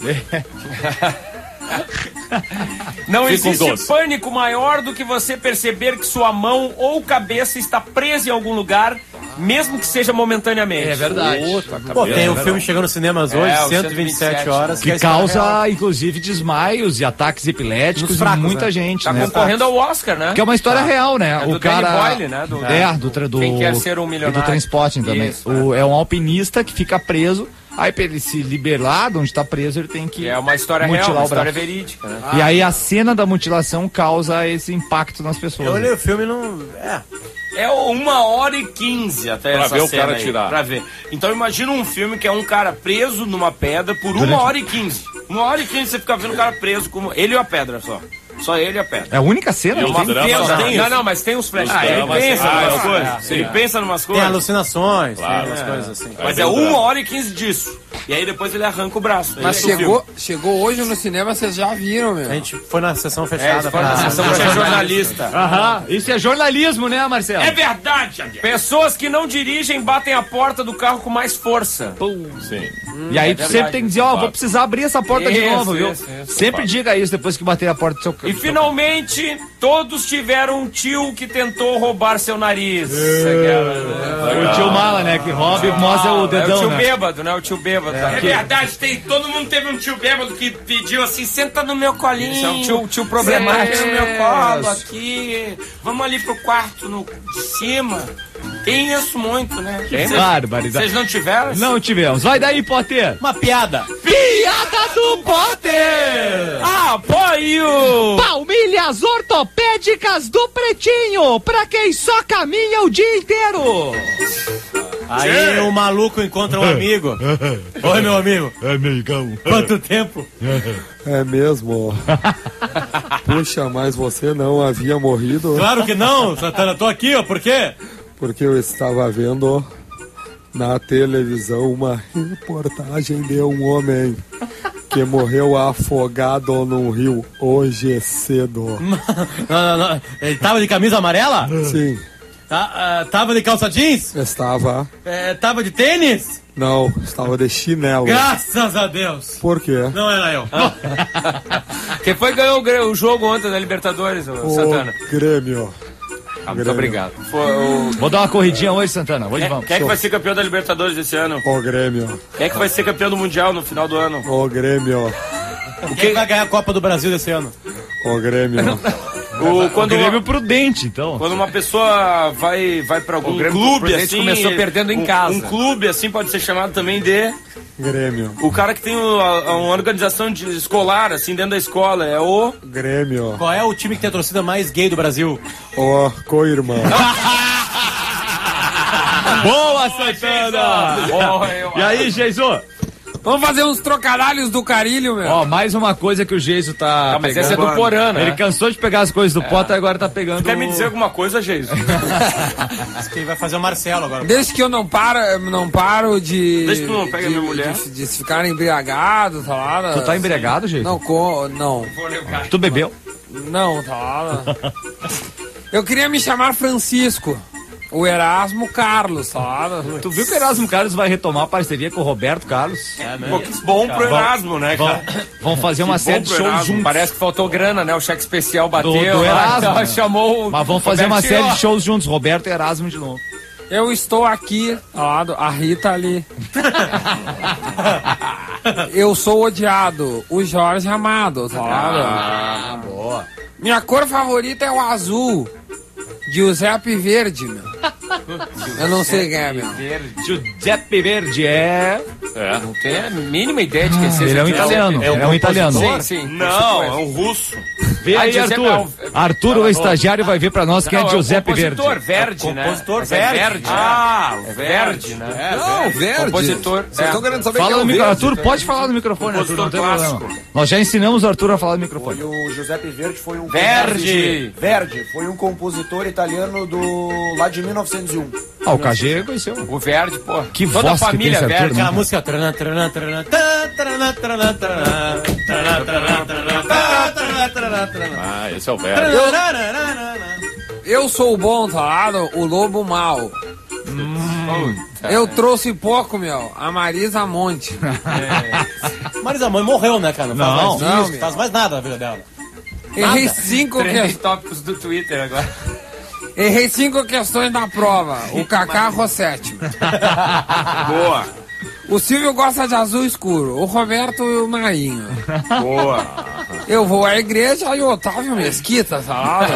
Não Fica um existe doce. pânico maior do que você perceber que sua mão ou cabeça está presa em algum lugar, mesmo que seja momentaneamente. É verdade. Pô, tem um filme chegando nos cinemas hoje, É, o cento e vinte e sete horas. Que é a história real. causa, inclusive, desmaios e ataques epiléticos Nos em fracos, muita né? gente, Tá né? concorrendo ao Oscar, né? Que é uma história real, né? É o do cara Danny Boyle, né? Do- É, do, tra- do Quem quer ser um e milionário. do Transporting também. Isso, o, é um alpinista que fica preso. Aí pra ele se liberar de onde tá preso, ele tem que Que é uma história mutilar real, uma o história braço. verídica, né? E aí a cena da mutilação causa esse impacto nas pessoas. Eu olhei o filme e não. É. É uma hora e quinze até Pra essa ver o cena cara aí, tirar. Pra ver. Então imagina um filme que é um cara preso numa pedra por uma Durante- hora e quinze. Uma hora e quinze você fica vendo o cara preso como ele e a pedra só. Só ele e a pedra. É a única cena? E que os tem? dramas- Tem, Não, tem Não, isso. não, mas tem uns flash. Os Ah, ele dramas- pensa Ah, numas é, coisas. sim. Ele pensa numas Tem coisas. alucinações, Claro. tem umas É. coisas assim. Mas É é verdade. uma hora e quinze disso. E aí depois ele arranca o braço. Mas Aí é chegou, chegou hoje no cinema, vocês já viram, meu. A gente foi na sessão É, fechada. isso foi na pra- sessão Você pra é jornalista. jornalista. Aham, isso é jornalismo, né, Marcelo? É verdade, Xavier. Pessoas que não dirigem batem a porta do carro com mais força. Sim. E aí é tu verdade. sempre tem que dizer, ó, vou precisar abrir essa porta de Isso, novo, viu? isso, isso. Sempre diga isso depois que bater a porta do seu carro. E finalmente, todos tiveram um tio que tentou roubar seu nariz. O tio Mala, né, que rouba e mostra o É o dedão, tio né? bêbado, né? O tio bêbado. É verdade, tem, todo mundo teve um tio bêbado que pediu assim, senta no meu colinho. Isso é um tio- tio problemático. Senta no meu colo aqui. Vamos ali pro quarto no, de cima. Tem isso muito, né? Tem? Vocês- Barbaridade. Vocês não tiveram? Não tivemos. Vai daí, Potter. Uma piada. Piada do Potter! Apoio! Palmilhas ortopédicas do Pretinho, pra quem só caminha o dia inteiro. Aí o maluco encontra um amigo. Oi, meu amigo. Amigão. Quanto tempo? É mesmo? Puxa, mas você não havia morrido? Claro que não, Santana. Tô aqui, ó. Por quê? Porque eu estava vendo na televisão uma reportagem de um homem que morreu afogado num rio hoje cedo. Não, não, não. Ele tava de camisa amarela? Sim, Tá, ah, tava de calça jeans? estava. É, tava de tênis? Não, estava de chinelo. Graças a Deus. Por quê? Não era eu. Quem foi que ganhou o gr- o jogo ontem da Libertadores, ô, Santana? O Grêmio. Ah, muito obrigado. Foi o... Vou dar uma corridinha hoje, Santana. Hoje vamos. Quem é que vai ser campeão da Libertadores esse ano? O Grêmio. Quem é que vai ser campeão do Mundial no final do ano? O Grêmio. Quem vai ganhar a Copa do Brasil desse ano? O Grêmio. O, O quando, Grêmio uma, prudente, então. quando uma pessoa vai, vai pra algum O Grêmio clube Prudente assim... começou perdendo em um- casa. Um clube assim pode ser chamado também de... Grêmio. O cara que tem o- a- uma organização de escolar, assim, dentro da escola. É o... Grêmio. Qual é o time que tem a torcida mais gay do Brasil? O co-irmão. Boa, Santana! E aí, Geiso? Vamos fazer uns trocadalhos do carilho, meu. Ó, mais uma coisa que o Geiso tá Ah, mas pegando. esse é do Porã, né? Ele cansou de pegar as coisas do Potter e agora tá pegando... Quer me o- dizer alguma coisa, Geiso? Acho que vai fazer o Marcelo agora. Desde que eu não paro, não paro de. Desde que tu não pega de, minha mulher. De, de se ficar embriagado, tá lá. Tu tá embriagado, Geiso? Não, co, não. Tu bebeu? Não, tá lá. Eu queria me chamar Francisco. O Erasmo Carlos, tá lá. Tu viu que o Erasmo Carlos vai retomar a parceria com o Roberto Carlos? Pô, que bom pro Erasmo, né, Vão, cara? vão fazer uma bom série de pro shows Erasmo. juntos. Parece que faltou grana, né? O cheque especial bateu. Do- do lá, Erasmo, então né? chamou o Mas vão fazer uma Robertinho, série ó. de shows juntos, Roberto e Erasmo de novo. Eu estou aqui, tá lá, a Rita ali. Eu sou odiado, o Jorge amado, tá lá. Ah, boa. Minha cor favorita é o azul. Giuseppe Verde, meu. Eu não sei quem é, meu. Giuseppe Verdi é... É. Não tem a mínima ideia de quem seja. Ele é um Giuseppe. italiano, ele é um italiano. Sim, sim. Não, é um russo. Vê Ah, aí, Giuseppe Arthur. é o- Arthur, o estagiário, vai ver pra nós quem Não, é Giuseppe o Verdi. compositor Verde, né? compositor Mas é Verde. Verde. Ah, é Verde, né? Não, Verde. Compositor. Vocês estão querendo saber Fala quem é no o micro... Verde? Arthur, pode falar no microfone, Arthur, não tem Compositor problema. clássico. Nós já ensinamos o Arthur a falar no microfone. O Giuseppe Verdi foi um Verde. Verdi foi um compositor italiano do lá de mil novecentos e um. Ah, o K G conheceu. O Verde, pô. Que Toda a voz que tem família esse Arthur, Verde. né? Aquela música. Taranã, taranã, taranã, tá, taranã, taranã, taranã, taranã, taranã, taranã, tá, taranã, taranã, taranã. Ah, esse é o velho. Eu sou o bom, tá lá, o lobo mau. Eu trouxe pouco, meu. A Marisa Monte. Marisa Mãe morreu, né, cara? Não faz Não, mais não, isso, meu. faz mais nada na vida dela. Errei cinco, Trending que... tópicos do Twitter agora. Errei cinco questões na prova. O Kaká Rossetti. Boa, O Silvio gosta de azul escuro. O Roberto e o Marinho. boa. Eu vou à igreja e o Otávio Mesquita, sabe?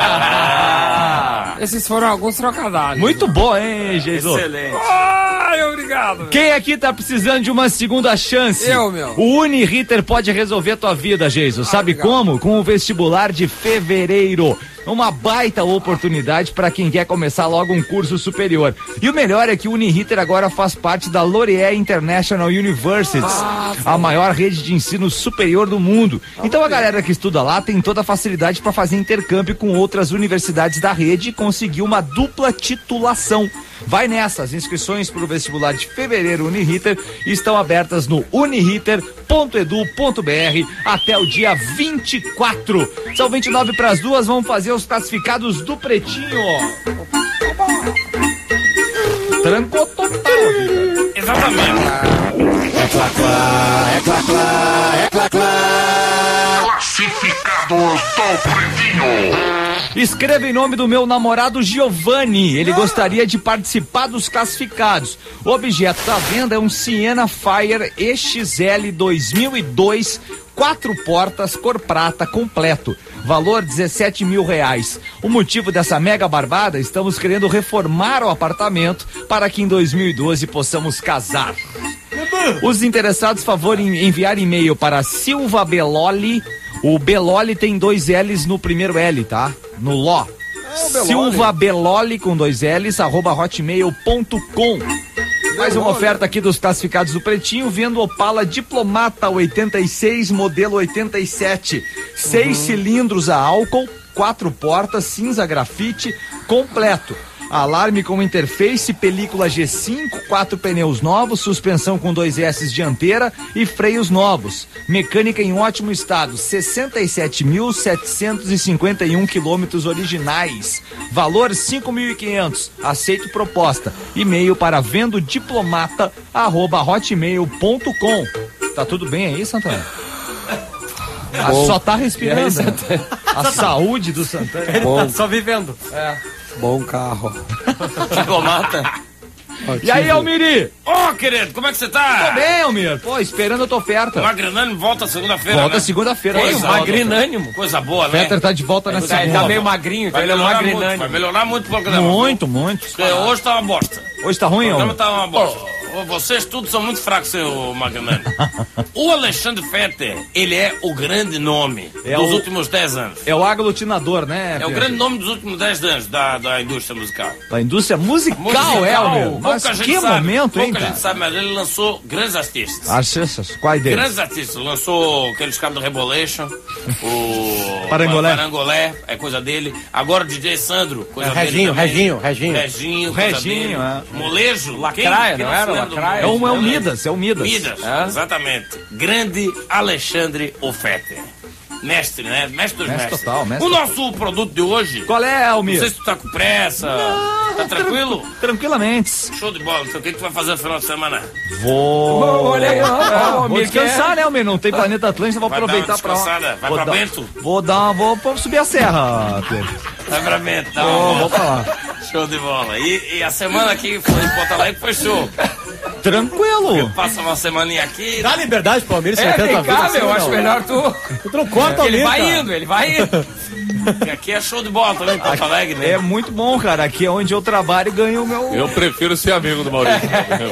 Esses foram alguns trocadilhos. Muito bom, hein, Geiso? Excelente. Ai, obrigado. meu. Quem aqui tá precisando de uma segunda chance? Eu, meu. O Uniriter pode resolver a tua vida, Geiso. Sabe obrigado. como? Com o vestibular de fevereiro. uma baita oportunidade para quem quer começar logo um curso superior. E o melhor é que o Uniriter agora faz parte da L'Oréal International Universities, ah, a maior rede de ensino superior do mundo. Então a galera que estuda lá tem toda a facilidade para fazer intercâmbio com outras universidades da rede e conseguir uma dupla titulação. Vai nessa, as inscrições para o vestibular de fevereiro Uniriter estão abertas no uniriter ponto edu ponto br até o dia vinte e quatro. São vinte e nove para as duas, vamos fazer os classificados do Pretinho. Trancou total. Exatamente. É clá, clá, é clá, clá, é clá, clá. Classificados do Pretinho. Escreva em nome do meu namorado Giovanni. Ele gostaria de participar dos classificados. O objeto da venda é um Siena Fire E X L dois mil e dois, quatro portas, cor prata, completo. Valor dezessete mil reais. O motivo dessa mega barbada, estamos querendo reformar o apartamento para que em dois mil e doze possamos casar. Os interessados, favor em enviar e-mail para Silva Beloli. O Beloli tem dois L's no primeiro L, tá? No Ló. É Silva Beloli com dois L's, arroba hotmail ponto com. Mais uma oferta aqui dos classificados do Pretinho, vendo Opala Diplomata oitenta e seis, modelo oitenta e sete. Seis uhum. cilindros a álcool, quatro portas, cinza grafite, completo. Alarme com interface, película G cinco, quatro pneus novos, suspensão com dois S dianteira e freios novos. Mecânica em ótimo estado, sessenta e sete mil setecentos e cinquenta e um quilômetros originais. Valor cinco mil e quinhentos. Aceito proposta. E-mail para vendodiplomata arroba hotmail ponto com. Tá tudo bem aí, Santana? Ah, só tá respirando. Aí, Santana? A saúde do Santana. Ele tá só vivendo. É. Bom carro. Diplomata. E aí, Almiri? Ô, oh, querido, como é que você tá? Tô bem, Almir. Pô, esperando a tua oferta. O Magrinânimo volta segunda-feira, Volta né? segunda-feira. Coisa Magrinânimo. Coisa boa, né? Fetter tá de volta na segunda. Ele tá meio magrinho, vai ele é magrinânimo. Muito, vai melhorar muito o programa. Muito, viu? muito. Porque hoje tá uma bosta. Hoje tá ruim, O programa Almir? tá uma bosta. Vocês todos são muito fracos, seu Magnani. O Alexandre Fetter, ele é o grande nome é dos o, últimos dez anos. É o aglutinador, né? É Pedro? O grande nome dos últimos dez anos da, da indústria musical. Da indústria musical, musical é, Almir? Mas que sabe, momento, hein, pouca cara? gente sabe, mas ele lançou grandes artistas. Artistas? Quais deles? Grandes artistas. Lançou aqueles caras do Rebolation, o... Parangolé. Parangolé, é coisa dele. Agora o D J Sandro, coisa é, dele Reginho, também. Reginho, Reginho. Reginho, Reginho, é. Molejo. Lacraia, não era? Lacraia. É o, é o Midas, é o Midas. Midas, é? Exatamente. Grande Alexandre Fetter. Mestre, né? Mestre dos mestre mestres. Total, mestre o total. nosso produto de hoje... Qual é, Almir? Não sei se tu tá com pressa. Não, tá tranquilo? Tran tranquilamente. Show de bola. Então o que, que tu vai fazer no final de semana? Vou... Olha aí, ó. Vou descansar, né, Almir? Não tem Planeta Atlântica, vou vai aproveitar dar uma pra... Vai vou pra dar... Bento? Vou dar uma... Vou subir a serra, Pedro. Vai pra Bento, tá? Vou, vou pra lá. Show de bola. E, e a semana aqui foi em Porto Alegre foi show. Tranquilo. Passa uma semaninha aqui. Dá liberdade pro Almir, você é, tenta cá, assim, meu, eu acho melhor tu... Tu não corta, Ele Almir, vai cara. indo, ele vai indo. E aqui é show de bola também em Porto Alegre, né? É muito bom, cara. Aqui é onde eu trabalho e ganho o meu... Eu prefiro ser amigo do Maurício.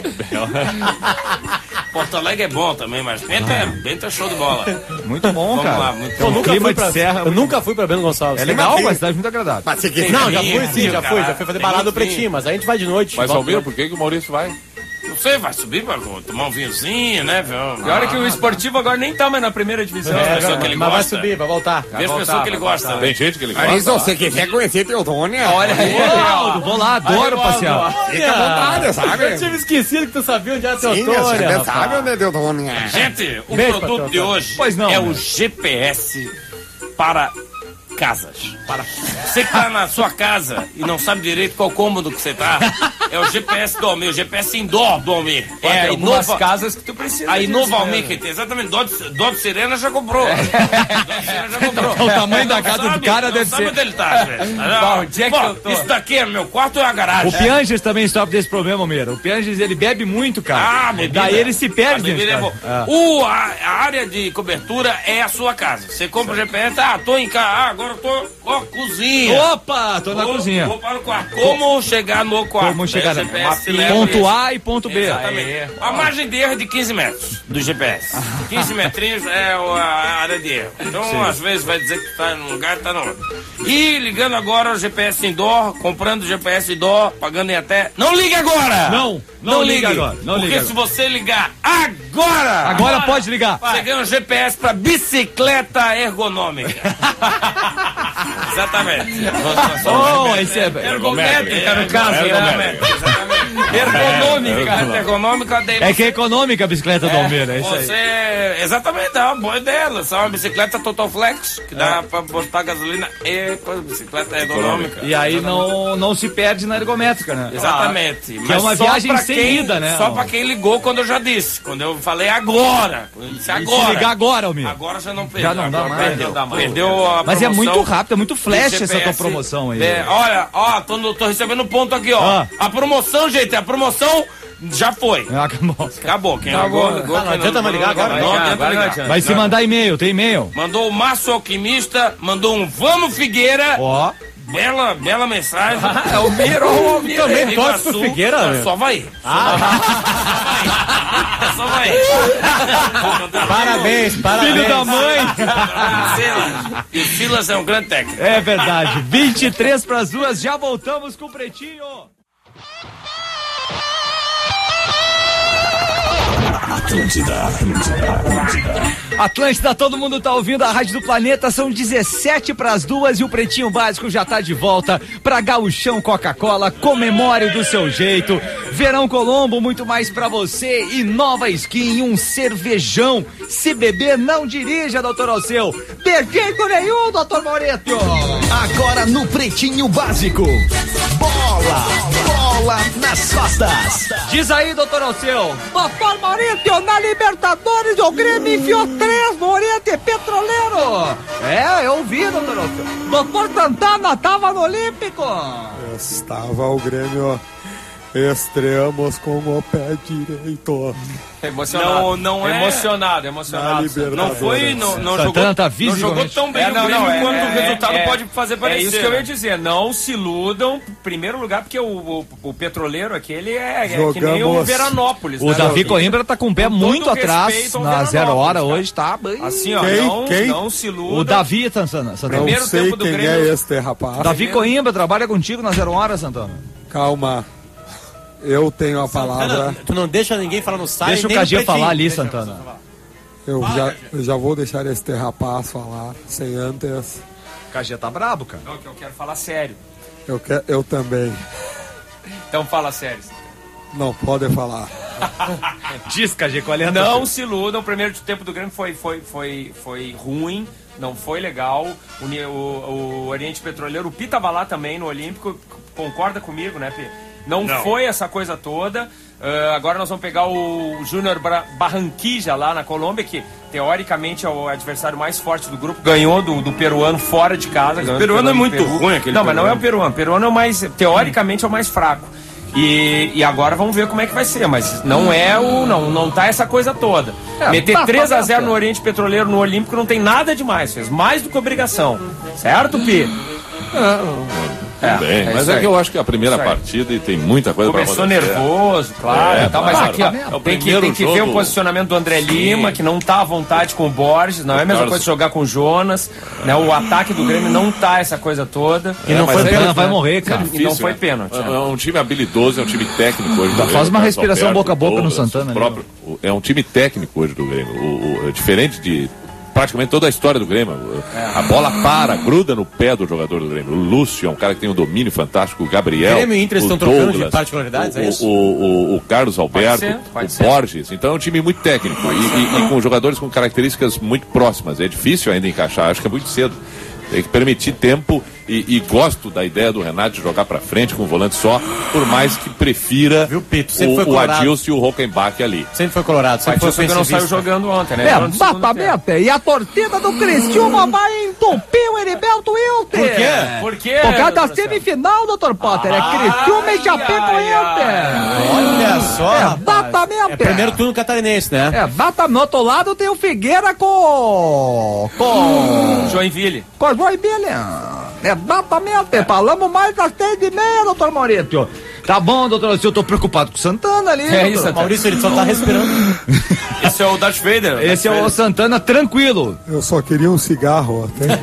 Porto Alegre é bom também, mas Bento é, Bento é show de bola. Muito bom, Vamos cara. lá, muito Eu bom. nunca Clima fui de pra serra. Eu nunca fui pra Bento Gonçalves. É legal, mas cidade muito agradável. Mas você Não, já fui sim, já fui. Já fui fazer balada do Pretinho, mas a gente vai de noite. Mas, Almir, por que, que o Maurício vai? Não sei, vai subir pra tomar um vinhozinho, né? Pior é que o esportivo agora nem tá mais na primeira divisão. É, É, pessoa que ele mas vai gosta. subir, vai voltar. Vê as pessoas que ele gosta. Tem gente que ele gosta. Mas se você quiser conhecer Teodônia, Olha aí, Aldo, vou lá, adoro passear. fica à vontade, sabe? Eu tinha me esquecido que tu sabia onde era Sim, Teodônia, você rapaz. sabe onde é Teodônia. Gente, o Beijo, produto patrão. de hoje Pois não, é né? o G P S para casas. Para você que tá na sua casa e não sabe direito qual cômodo que você tá, é o G P S do Almir, o G P S indoor do Almir. é É a algumas Inova, casas que tu precisa. a disso, Inova né? Almir que tem, exatamente, Dó de, Dó de Sirena já comprou. Dó de Sirena já comprou. O tamanho da Não casa do sabe, cara não deve sabe ser- onde ele tá, velho. Bom, onde é que Bom, eu tô? Isso daqui é meu quarto ou é a garagem? O Pianges também sofre desse problema, Almir. O Pianges, ele bebe muito, cara. Ah, bebida. Daí ele se A perde bebida dentro é de casa. bom. O, a, a área de cobertura é a sua casa. Você compra o G P S, ah, tô em casa, ah, agora agora eu tô, ó, cozinha. Opa, tô na vou, cozinha. Vou para o quarto. Como chegar no quarto? Como chegar Né? no G P S leva ponto isso. A e ponto B. Exatamente. Aê. A margem de erro é de quinze metros do G P S. quinze metrinhos é a área de erro. Então, Sim. às vezes, vai dizer que tá num lugar e tá no outro. E ligando agora o G P S em dó, comprando o G P S em dó, pagando em até... Não ligue agora! Não, não, não ligue agora. Não Porque ligue se agora. você ligar agora... Agora pode ligar. Você ganha um G P S pra bicicleta ergonômica. Exatamente. Oh, esse é ergométrica, no caso. Ergométrica. Ergonômica. Ergonômica. É que é econômica a bicicleta do Almeida, é isso aí. Você, exatamente, é uma boa ideia. Só uma bicicleta Total Flex, que dá pra botar gasolina e bicicleta ergonômica. E aí não, não se perde na ergométrica, né? Exatamente. Que é uma só viagem pra sem quem, ida, né? Só pra quem ligou quando eu já disse. Quando eu falei agora. Quando eu disse agora. Se ligar agora, Almir. Agora já não perdeu. Já não dá Agora mais. Perdeu, Não dá mais. perdeu a Mas é promoção muito rápido, é muito flash do essa tua G P S. promoção aí. É, olha, ó, tô, no- tô recebendo um ponto aqui, ó. Ah. A promoção, gente, a promoção já foi. Ah, acabou. Acabou. Quem Acabou. ligou, ligou. Ah, não quem adianta mais ligar ligou, agora? Não Vai, adianta agora não ligar. adianta. Vai se mandar e-mail, tem e-mail. Mandou o Márcio Alquimista, mandou um Vamos Figueira. Ó. Bela, bela mensagem. É o Miro, o Miro. Também torce Iguaçu, pro Figueira, não, né? Só vai. Ah. Só vai. Parabéns, parabéns. Filho da mãe. Silas. E o Silas é um grande técnico. É verdade. vinte e três para as duas, já voltamos com o Pretinho. Atlântida, Atlântida, Atlântida. Atlântida, todo mundo tá ouvindo a Rádio do Planeta, são dezessete para as duas e o Pretinho Básico já tá de volta pra Gauchão Coca-Cola, comemore do seu jeito. Verão Colombo, muito mais pra você e nova skin, um cervejão. Se beber, não dirija, doutor Alceu. De jeito nenhum, doutor Maurício. Agora no Pretinho Básico. Bola, bola nas costas. Diz aí, doutor Alceu. Doutor Maurício, na Libertadores o Grêmio enfiou três no Oriente Petroleiro. É, eu ouvi, doutor Alceu. Doutor Santana tava no Olímpico. Estava o Grêmio extremos com o pé direito. Emocionado. Não, não é- Emocionado, Na emocionado. Libertadores. Não foi, não, não Santana jogou, tá não jogou visivelmente- tão bem É, o não, Grêmio não, é, quanto o é, resultado é, pode fazer parecer. É isso que eu ia né? dizer, não se iludam, em primeiro lugar, porque o, o, o petroleiro aquele é, é que nem o Jogamos- Veranópolis. O né, Davi Davi? Coimbra tá com o pé Com muito todo atrás respeito ao na zero hora Veranópolis, hoje, tá bem. Assim, ó, Quem? não, Quem? não se iludam. O Davi, Santana. Santana. Não Primeiro sei tempo do quem Grêmio. é este rapaz. Davi Coimbra trabalha contigo na zero hora, Santana. Calma. Eu tenho a Santana, palavra. tu não deixa ninguém falar no site. Deixa o nem no K G Pretinho. falar ali, Deixa Santana. você falar. Eu já, eu já vou deixar este rapaz falar sem antes. O K G tá brabo, cara. Não, que eu quero falar sério. Eu, que, eu também. Então fala sério. Não pode falar. Diz, K G, qual é a Não se iludam, o primeiro tempo do Grêmio foi, foi, foi, foi ruim, não foi legal. O, Ni- o, o Oriente Petroleiro, o Pi tava lá também no Olímpico, concorda comigo, né, Pi? Não, Não. foi essa coisa toda. Ah, agora nós vamos pegar o Júnior Bra- Barranquilla lá na Colômbia, que teoricamente é o adversário mais forte do grupo. Ganhou do, do peruano fora de casa. ganhou do peruano é do muito Peru. ruim, aquele Não, mas não é o peruano. peruano. O peruano é o mais, teoricamente, é o mais fraco. E, e agora vamos ver como é que vai ser, mas não é o. Não, não tá essa coisa toda. É, Meter tá, três a zero tá. no Oriente Petroleiro no Olímpico não tem nada demais, fez mais do que obrigação. Certo, Pi? Tudo bem, é mas isso é aí. que eu acho que a primeira Isso aí. partida e tem muita coisa pra Começou acontecer. nervoso, claro, É, e tal, mas claro. aqui ó, É o tem que, primeiro tem que ver jogo. o posicionamento do André Lima, que não tá à vontade com o Borges, não é a mesma Carlos- coisa de jogar com o Jonas, né? O ataque do Grêmio não tá essa coisa toda. E não mas foi aí pênalti, ela vai né? morrer, cara. E não foi pênalti, É, né? é um time habilidoso, é um time técnico hoje. do Tá, Grêmio, faz uma o Carlos respiração Alberto, boca a boca no Douglas, Santana o ali, próprio- o- É um time técnico hoje do Grêmio. O, o- é diferente de praticamente toda a história do Grêmio. O- A bola para, gruda no pé do jogador do Grêmio. O Lúcio é um cara que tem um domínio fantástico. O Gabriel. Grêmio e Inter o estão trocando de Douglas, particularidades, o, é isso? O, o- o Carlos Alberto, ser, pode o ser. Borges. Então é um time muito técnico e, e- e com jogadores com características muito próximas. É difícil ainda encaixar, acho que é muito cedo. Tem que permitir tempo E, e gosto da ideia do Renato de jogar pra frente com o volante só, por mais que prefira Viu, Pito? o, o Adilson e o Rockenbach ali. Sempre foi colorado, sempre foi Adilson que não saiu jogando ontem, né? É, Entrou no segundo tempo. exatamente. E a torcida do Criciúma vai entupir o Heriberto Wilter. Por quê? Por quê? Por causa da doutor Marcelo? semifinal, doutor Potter. É Criciúma e Chapecoense. Olha só, É, rapaz. exatamente. É primeiro turno catarinense, né? É, bata no outro lado tem o Figueira com... Com... Joinville. Com o Joinville. Exatamente. Falamos mais das três e meia, doutor Maurício. Tá bom, doutor, eu tô preocupado com o Santana ali. É doutor. isso, Maurício, ele só tá respirando. Esse é o Darth Vader. Esse é o Santana tranquilo. Eu só queria um cigarro até.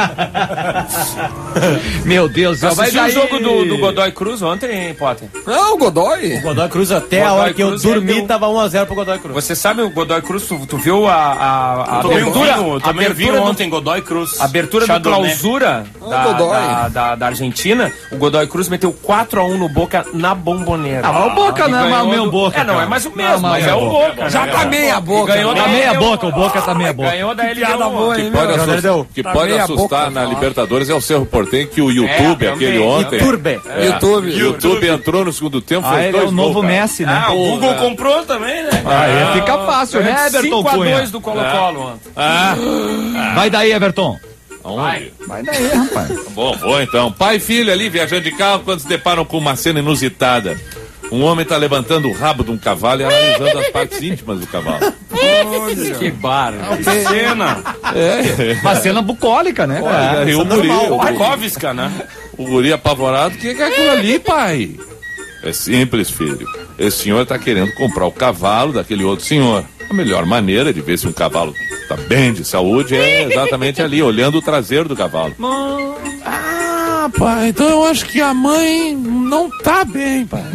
Meu Deus, Você vai assistiu daí... o jogo do, do Godoy Cruz ontem, Potter? Não, o Godoy. O Godoy Cruz, até a Godoy hora que eu Cruz dormi, deu- tava um a zero pro Godoy Cruz. Você sabe o Godoy Cruz, tu, tu viu a, a, a Também abertura, vi, eu também vi abertura do- ontem Godoy Cruz. a abertura do Chardonnay. clausura da, Godoy. da, da, da Argentina, o Godoy Cruz meteu quatro a um no Boca na Bomboneira. Ah, mas o Boca E não é ganhou mais o meu do- Boca, É, não, cara. é mais o Não, mesmo, mas mas é é o o Boca. Já né? tá meia boca. Ganhou Tá da meia L D U. boca, o Boca tá meia boca. Ganhou da L D U. Piada boa, hein, Que pode, meu? Leonardo assustar, deu. que Tá pode meia assustar boca, na falar. Libertadores é o Cerro Porteño, que o YouTube, É, aquele também, ontem. Turbe. É, YouTube. YouTube entrou no segundo tempo, Ah, fez ele é dois o novo gols, cara. Messi, né? Ah, o Google comprou também, né? Aí fica fácil, né, Everton cinco a Cunha? dois do Colo-Colo ontem. Vai daí, Everton. Aonde? Vai daí, rapaz. Bom, vou então. Pai e filho ali viajando de carro quando se deparam com uma cena inusitada. Um homem está levantando o rabo de um cavalo e analisando as partes íntimas do cavalo. Que bar. Que cena. Uma cena bucólica, né? É, e o guri, o, Markovska, né? o guri apavorado, o que é aquilo ali, pai? É simples, filho. Esse senhor está querendo comprar o cavalo daquele outro senhor. A melhor maneira de ver se um cavalo está bem de saúde é exatamente ali, olhando o traseiro do cavalo. Ah, pai, então eu acho que a mãe não tá bem, pai.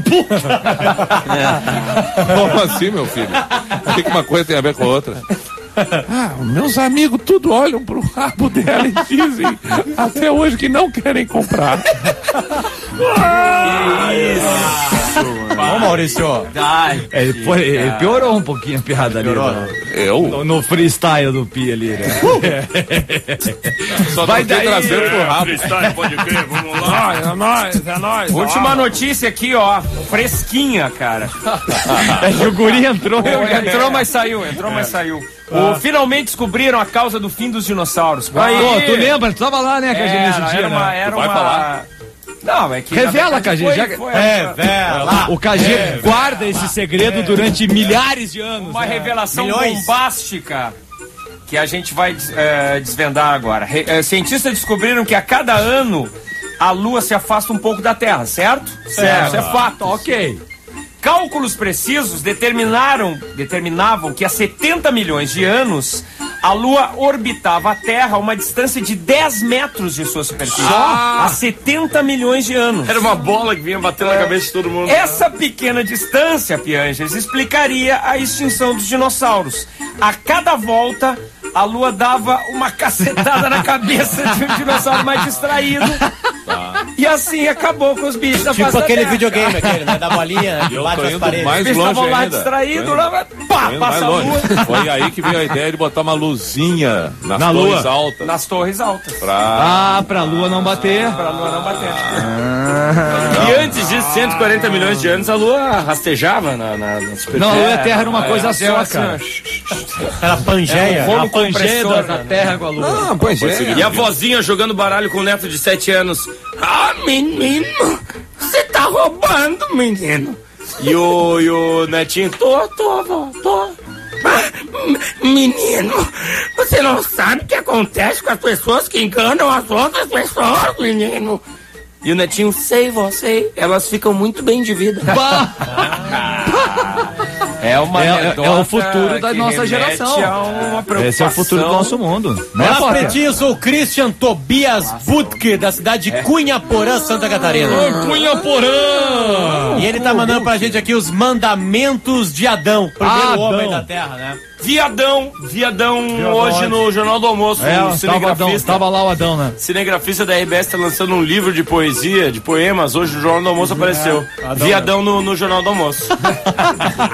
Como assim, meu filho? O que, que uma coisa tem a ver com a outra? Ah, meus amigos tudo olham pro rabo dela e dizem até hoje que não querem comprar. Ô, Maurício. É, ele, foi- ele piorou um pouquinho a piada ali. né? Eu? No, no freestyle do Pi ali, né? Só Vai não tem daí, traseiro pro rabo. Freestyle, pode crer, vamos lá. É nóis, é nóis. Última notícia aqui, ó. Fresquinha, cara. É que o guri entrou. Entrou, mas saiu. Entrou, mas saiu. O- finalmente descobriram a causa do fim dos dinossauros. Pô, tu lembra? Tu tava lá, né, Cagê, nesse Era, dia, era uma... né? Era Tu vai uma... falar? Não, é que... Revela, na verdade, Cagê, foi- já que- foi- Revela. O Cagê guarda esse segredo durante milhares de anos. Uma né? revelação Milhões. bombástica que a gente vai eh, desvendar agora. Re- eh, cientistas descobriram que a cada ano a Lua se afasta um pouco da Terra, certo? Certo. Isso é fato. Ok. Cálculos precisos determinaram, determinavam que há setenta milhões de anos a Lua orbitava a Terra a uma distância de dez metros de sua superfície. Há setenta milhões de anos. Era uma bola que vinha batendo na cabeça de todo mundo. Essa pequena distância, Pianges, explicaria a extinção dos dinossauros. A cada volta, a Lua dava uma cacetada na cabeça de um dinossauro mais distraído. E assim acabou com os bichos da face Tipo da aquele Terra. videogame, aquele, né? Da bolinha, né? Que Eu bate tô nas indo paredes. mais Os bichos longe estavam lá ainda. distraídos, Tô indo- lá, pá, tô indo mais passa a longe. Lua Foi aí que veio a ideia de botar uma luzinha nas Na torres lua. altas. nas torres altas. Pra... Ah, pra Lua não bater. Pra Lua não bater. E antes disso, cento e quarenta milhões de anos, a Lua rastejava na, na, na superfície. Não, a Lua e a Terra era uma coisa Deu só, assim, cara. Era Pangeia. Rolo A Pangeia compressor, da né? Terra com a Lua. Ah, pois Pode é. seguir. E a vozinha jogando baralho com o neto de sete anos. Ah, menino, você tá roubando, menino. E o, e o netinho, tô, tô, vó, tô. Ah, m- menino, você não sabe o que acontece com as pessoas que enganam as outras pessoas, menino. E o netinho, sei, vó, sei. Elas ficam muito bem de vida. É uma É- é- anedota é o futuro da que nossa remete geração. a uma preocupação. Esse é o futuro do nosso mundo. Né, Olá, Potter? pretinho, sou o Christian Tobias Butke, da cidade de Cunhaporã, Santa Catarina. Cunhaporã! E ele tá mandando pra gente aqui os mandamentos de Adão, primeiro Adão. homem da Terra, né? Viadão, viadão, hoje no Jornal do Almoço, É, o tava, Adão, cinegrafista. tava lá o Adão, né? Cinegrafista da R B S tá lançando um livro de poesia, de poemas. Hoje no Jornal do Almoço apareceu. Viadão no, no Jornal do Almoço. E aqui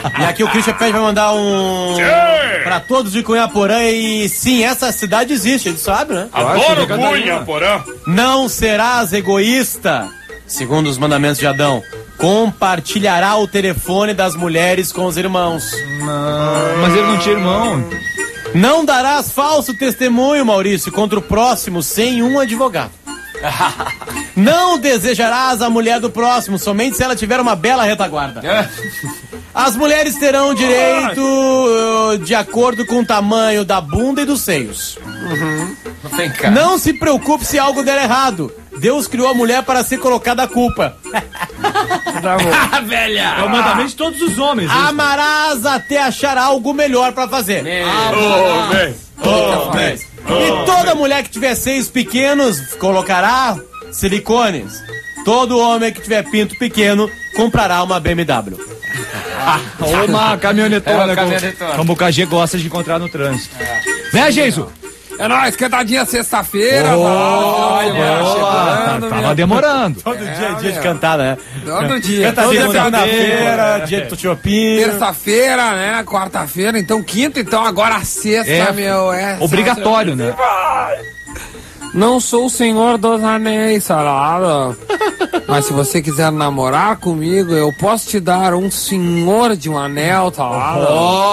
o Christian pede pra mandar um... pra todos de Cunhaporã e sim, essa cidade existe, ele sabe, né? Adoro Cunhaporã. Não serás egoísta, segundo os mandamentos de Adão. Compartilhará o telefone das mulheres com os irmãos. Não, mas ele não tinha irmão. Não darás falso testemunho, Maurício, contra o próximo sem um advogado. Não desejarás a mulher do próximo, somente se ela tiver uma bela retaguarda. As mulheres terão direito uh, de acordo com o tamanho da bunda e dos seios. Uhum. Vem cá. Não se preocupe se algo der errado. Deus criou a mulher para ser colocada a culpa. Ah, velha! É o mandamento de todos os homens. isso. Amarás até achar algo melhor para fazer. Homem. Homem. E toda mulher que tiver seios pequenos colocará silicones. Todo homem que tiver pinto pequeno comprará uma B M W. Ou uma caminhonetona, É uma como- caminhonetona. como o K G gosta de encontrar no trânsito. Né, Geiso? É nóis, cantadinha sexta-feira. Oh, vai, vai, boa, chegando, tá- tava meu. demorando. Todo dia é dia de meu. cantar, né? Todo dia. Cantadinha Toda segunda-feira, dia de Tuchopinho. Terça-feira, né? Quarta-feira, então quinta, então agora a sexta, É, meu. É Obrigatório, né? Não sou o senhor dos anéis, salada. Mas se você quiser namorar comigo, eu posso te dar um senhor de um anel, salada.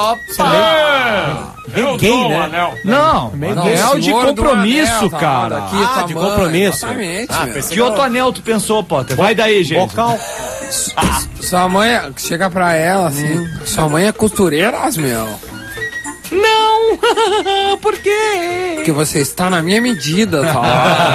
Eu gay, dou um né? anel. Não, Meio anel de senhor do compromisso, anel, cara. Aqui, Ah, tua de mãe, compromisso. Exatamente, Ah, meu. pensei Que outro anel tu pensou, Potter? Vai daí, gente. Bocal. Sua mãe, é- chega pra ela assim, sua mãe é costureira, meu. Não! Por quê? Porque você está na minha medida, tá?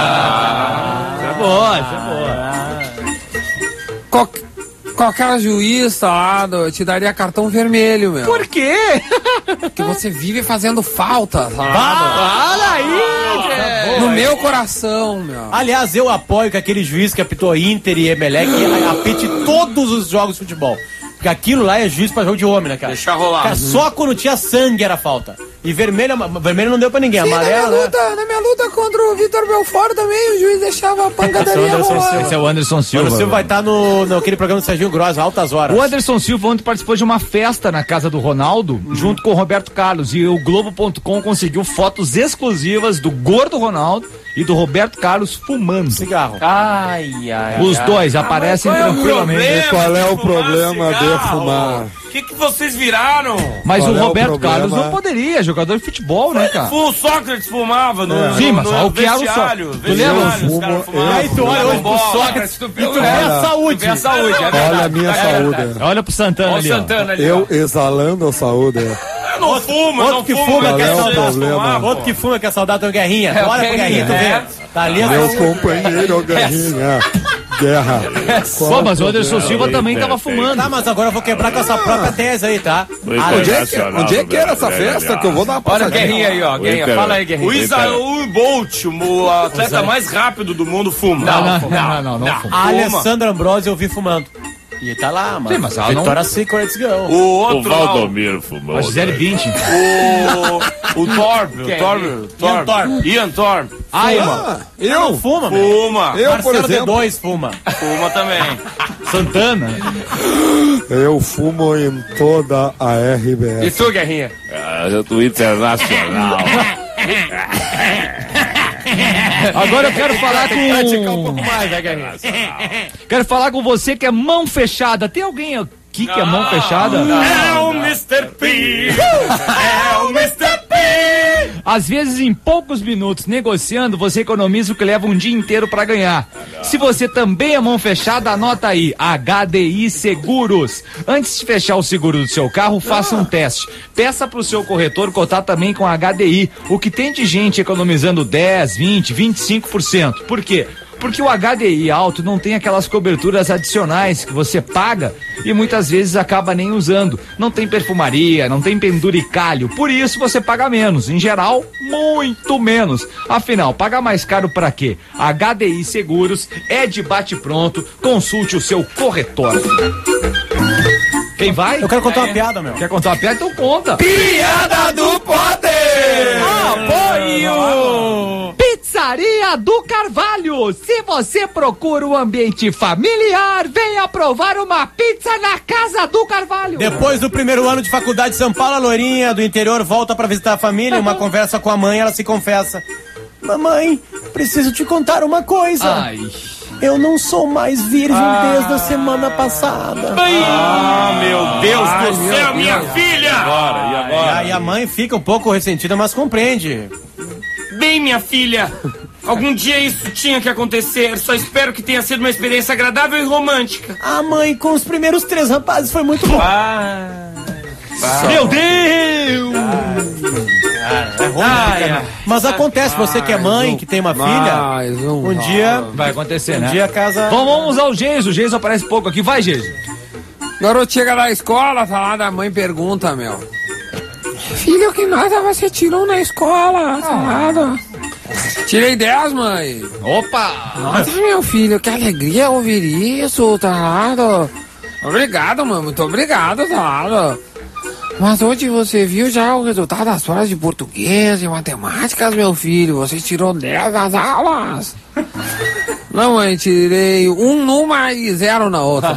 Isso é boa, isso é boa. Qual- qualquer juiz, tá? Eu te daria cartão vermelho, meu. Por quê? Porque você vive fazendo falta, tá? Fala aí, gente. No meu coração, meu. Aliás, eu apoio que aquele juiz que apitou Inter e Emelec apite todos os jogos de futebol. Porque aquilo lá é juiz pra jogo de homem, né, cara? Deixa rolar. Cara, só quando tinha sangue era falta. E vermelho, vermelho não deu pra ninguém. Sim, na minha Amarelo, né? luta, na minha luta contra o Vitor Belfort também, o juiz deixava a pancadaria rolar. Esse é o Anderson O Silva. Silva vai estar no, naquele programa do Serginho Gross, Altas Horas. O Anderson Silva ontem participou de uma festa na casa do Ronaldo, junto com o Roberto Carlos. E o Globo ponto com conseguiu fotos exclusivas do gordo Ronaldo e do Roberto Carlos fumando. Cigarro. Ai, ai, Os ai. dois aparecem qual é o tranquilamente. problema? E qual é o Fumar problema de cigarro? fumar? O que, que vocês viraram? Mas Qual o é o Roberto problema? Carlos não poderia, jogador de futebol, né, cara? O Sócrates fumava no, É. no, Sim, mas no só o que era o vestiário. Só- tu vestiário, lembra? os caras Eu fumavam. fumo, E aí tu olha hoje pro Bola. Sócrates e tu vê Olha. a saúde. Vê a saúde, é verdade. Olha a minha É saúde. verdade. Olha pro Santana Olha o ali, ó. Santana ali. Eu exalando a saúde. Eu não fumo, eu Outro não que fumo. fuma, Qual que é é o saudade. problema? Outro que fuma, que é saudade do Guerrinha. É, Tu o olha pro Guerrinha, tu Guerrinha, vê. Tá ali a Meu saúde. companheiro Guerrinha. Guerra. Pô, mas o Anderson Silva também tava fumando. Tá, mas agora eu vou quebrar com essa própria tese aí, tá? Onde é que, onde é que era essa festa que eu vou dar uma Olha o passadinha? Guerrinha aí, ó. Guerrinha, fala aí, Guerrinha. O Isaú Bolt, o atleta mais rápido do mundo, fuma. Não, não, não, não, não, não fuma. A Alessandra Ambrosio eu vi fumando. E tá lá, mano. Sim, mas ela não- Victoria's Secret Girl. O O outro lá, o, Valdomiro fumou. A Gisele Bündchen. o, o Torb, o Torb, Ian Thorpe. Ian Thorpe, Ah, Ah, Eu eu? fuma, meu. fuma, Eu, por Marcelo D exemplo, dois fuma. fuma também. Santana. eu fumo em toda a R B E S. tu, Guerrinha? Ah, do Internacional. Agora eu quero falar Praticar um pouco com. mais, né, Guerrinha? Quero falar com você que é mão fechada. Tem alguém aqui que é mão fechada? É o mister P. É o mister P. Às vezes, em poucos minutos, negociando, você economiza o que leva um dia inteiro pra ganhar. Se você também é mão fechada, anota aí, H D I Seguros. Antes de fechar o seguro do seu carro, faça um teste. Peça pro seu corretor cotar também com a H D I. O que tem de gente economizando dez, vinte, vinte e cinco por cento. Por quê? Porque o H D I Auto não tem aquelas coberturas adicionais que você paga e muitas vezes acaba nem usando. Não tem perfumaria, não tem penduricalho, por isso você paga menos. Em geral, muito menos. Afinal, pagar mais caro pra quê? H D I Seguros é de bate-pronto. Consulte o seu corretor. Quem vai? Eu quero contar uma piada, meu. Quer contar uma piada? Então conta. Piada do Poder. Apoio! Pizzaria Casa do Carvalho. Se você procura um ambiente familiar, venha provar uma pizza na Casa do Carvalho. Depois do primeiro ano de faculdade de São Paulo, a Lourinha do interior volta pra visitar a família. Uma conversa com a mãe, ela se confessa: mamãe, preciso te contar uma coisa. Ai. Eu não sou mais virgem Ah. desde a semana passada. Ah, meu Deus Ai, do meu céu, Deus. minha filha! Agora, e agora? E a mãe fica um pouco ressentida, mas compreende. Bem, minha filha, algum dia isso tinha que acontecer. Só espero que tenha sido uma experiência agradável e romântica. Ah, mãe, com os primeiros três rapazes foi muito bom. Meu Deus! É ruim, Ai, né? ai. Mas acontece, você que é mãe, que tem uma filha, Mais um. um dia, Vai acontecer, um né? dia a casa... Vamos, vamos usar o Geiso. O Geiso aparece pouco aqui. Vai, Geiso. Garoto chega da escola, tá lá, da mãe pergunta, meu. Filho, que nota você tirou na escola? Tá nada. Tirei dez, mãe. Opa! Nossa, meu filho, que alegria ouvir isso, tá nada. Obrigado, mãe, muito obrigado, tá nada. Mas onde você viu já o resultado das provas de português e matemáticas, meu filho? Você tirou dez nas aulas? Não, mãe, tirei um numa e zero na outra.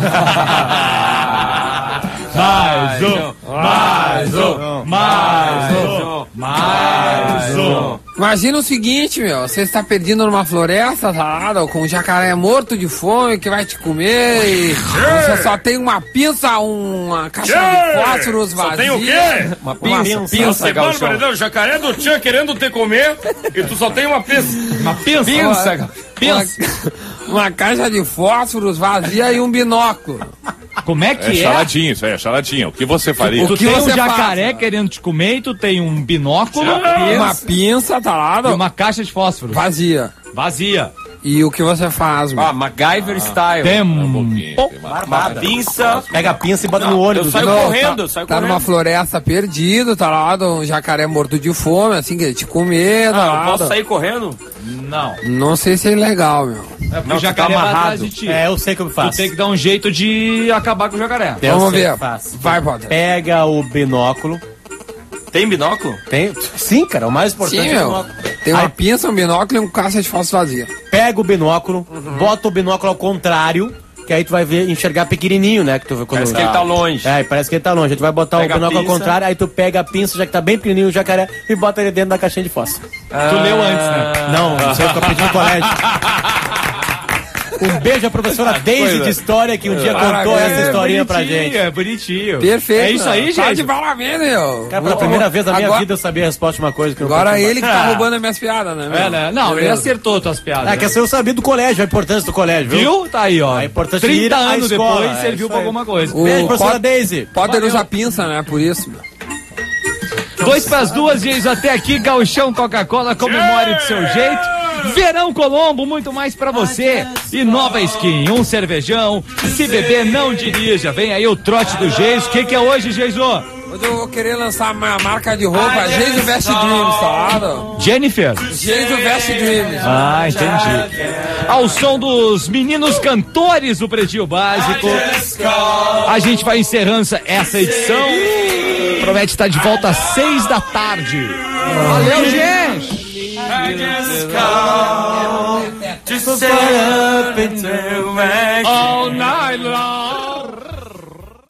Mais um, mais um, mais um, mais um. Imagina o seguinte, meu, você está perdido numa floresta, tá, com um jacaré morto de fome que vai te comer e você só tem uma pinça, uma caixa de fósforos vazia. Só tem o quê? Uma pinça, Você pinça, é Gauchão. bárbaro, o jacaré do tchan querendo te comer e tu só tem uma pinça. Uma pinça. Pinça, Pinça. Uma, uma caixa de fósforos vazia e um binóculo. Como é É que é? charadinha, isso aí é charadinha. O que você faria? Tu que tem um você jacaré faz? querendo te comer e tu tem um binóculo Uma pinça, tá lá, e uma caixa de fósforo. vazia. Vazia. E o que você faz, meu? Ah, MacGyver style. Tem Um um... pouquinho, tem uma- Uma pinça. Pega a pinça e bota no olho Eu do saio Não, correndo, tá, saio tá correndo. numa floresta perdido, tá lá, um jacaré morto de fome, assim, que ele te comer, tá Ah, eu lá. posso sair correndo? Não. Não sei se é legal, meu. É porque Não, o tu jacaré tá vai atrás amarrado. de ti. É, eu sei como Tu faz. tem que dar um jeito de acabar com o jacaré. Eu Vamos sei ver. que faz. Vai, Potter. Pega o binóculo. Tem binóculo? Tem... Sim, cara, o mais importante Sim, é o meu. binóculo. Tem uma Aí pinça, um binóculo e um caixa de fósforo vazia. pega o binóculo, bota o binóculo ao contrário, que aí tu vai ver, enxergar pequenininho, né? Que tu vê quando... Parece que ele tá longe. É, parece que ele tá longe. Aí tu vai botar Pega o a binóculo ao pinça. contrário, aí tu pega a pinça, já que tá bem pequenininho o jacaré, e bota ele dentro da caixinha de fósforo. Tu leu antes, né? Não, não sei o que eu aprendi no colégio. Um beijo à professora Daisy de História, que um dia contou Parabéns. essa historinha pra Bonitinho, gente. É bonitinho. Perfeito. É isso aí, Tá gente. de parabéns, meu. Cara, pela primeira vez na minha Agora- vida eu sabia a resposta de uma coisa que eu não Agora sabia. ele que tá roubando as minhas piadas, né, meu? É, né? Não, ele Beleza. acertou tuas piadas. Ah, que né? essa eu sabia do colégio, a importância do colégio, viu? Viu? Tá aí, ó. A importância de ir trinta à anos escola, depois é serviu isso pra aí. alguma coisa. O Beijo, professora Pot- Daisy. Potter usa pinça, né? Por isso, meu. Dois pras duas, gente, até aqui, Gauchão Coca-Cola, comemore do seu jeito. Verão Colombo, muito mais pra você. E Nova Skin, um cervejão. Se beber, não dirija. Vem aí o trote do Geiso. O que, que é hoje, Geiso? Hoje eu vou querer lançar uma marca de roupa, Geiso Vest Dreams, tá lá? Jennifer. Geiso Vest Dreams. Ah, entendi. Ao som dos meninos cantores do Pretinho Básico, a gente vai encerrando essa edição. Promete estar de volta às seis da tarde. Valeu, gente! To set up and to make All night long.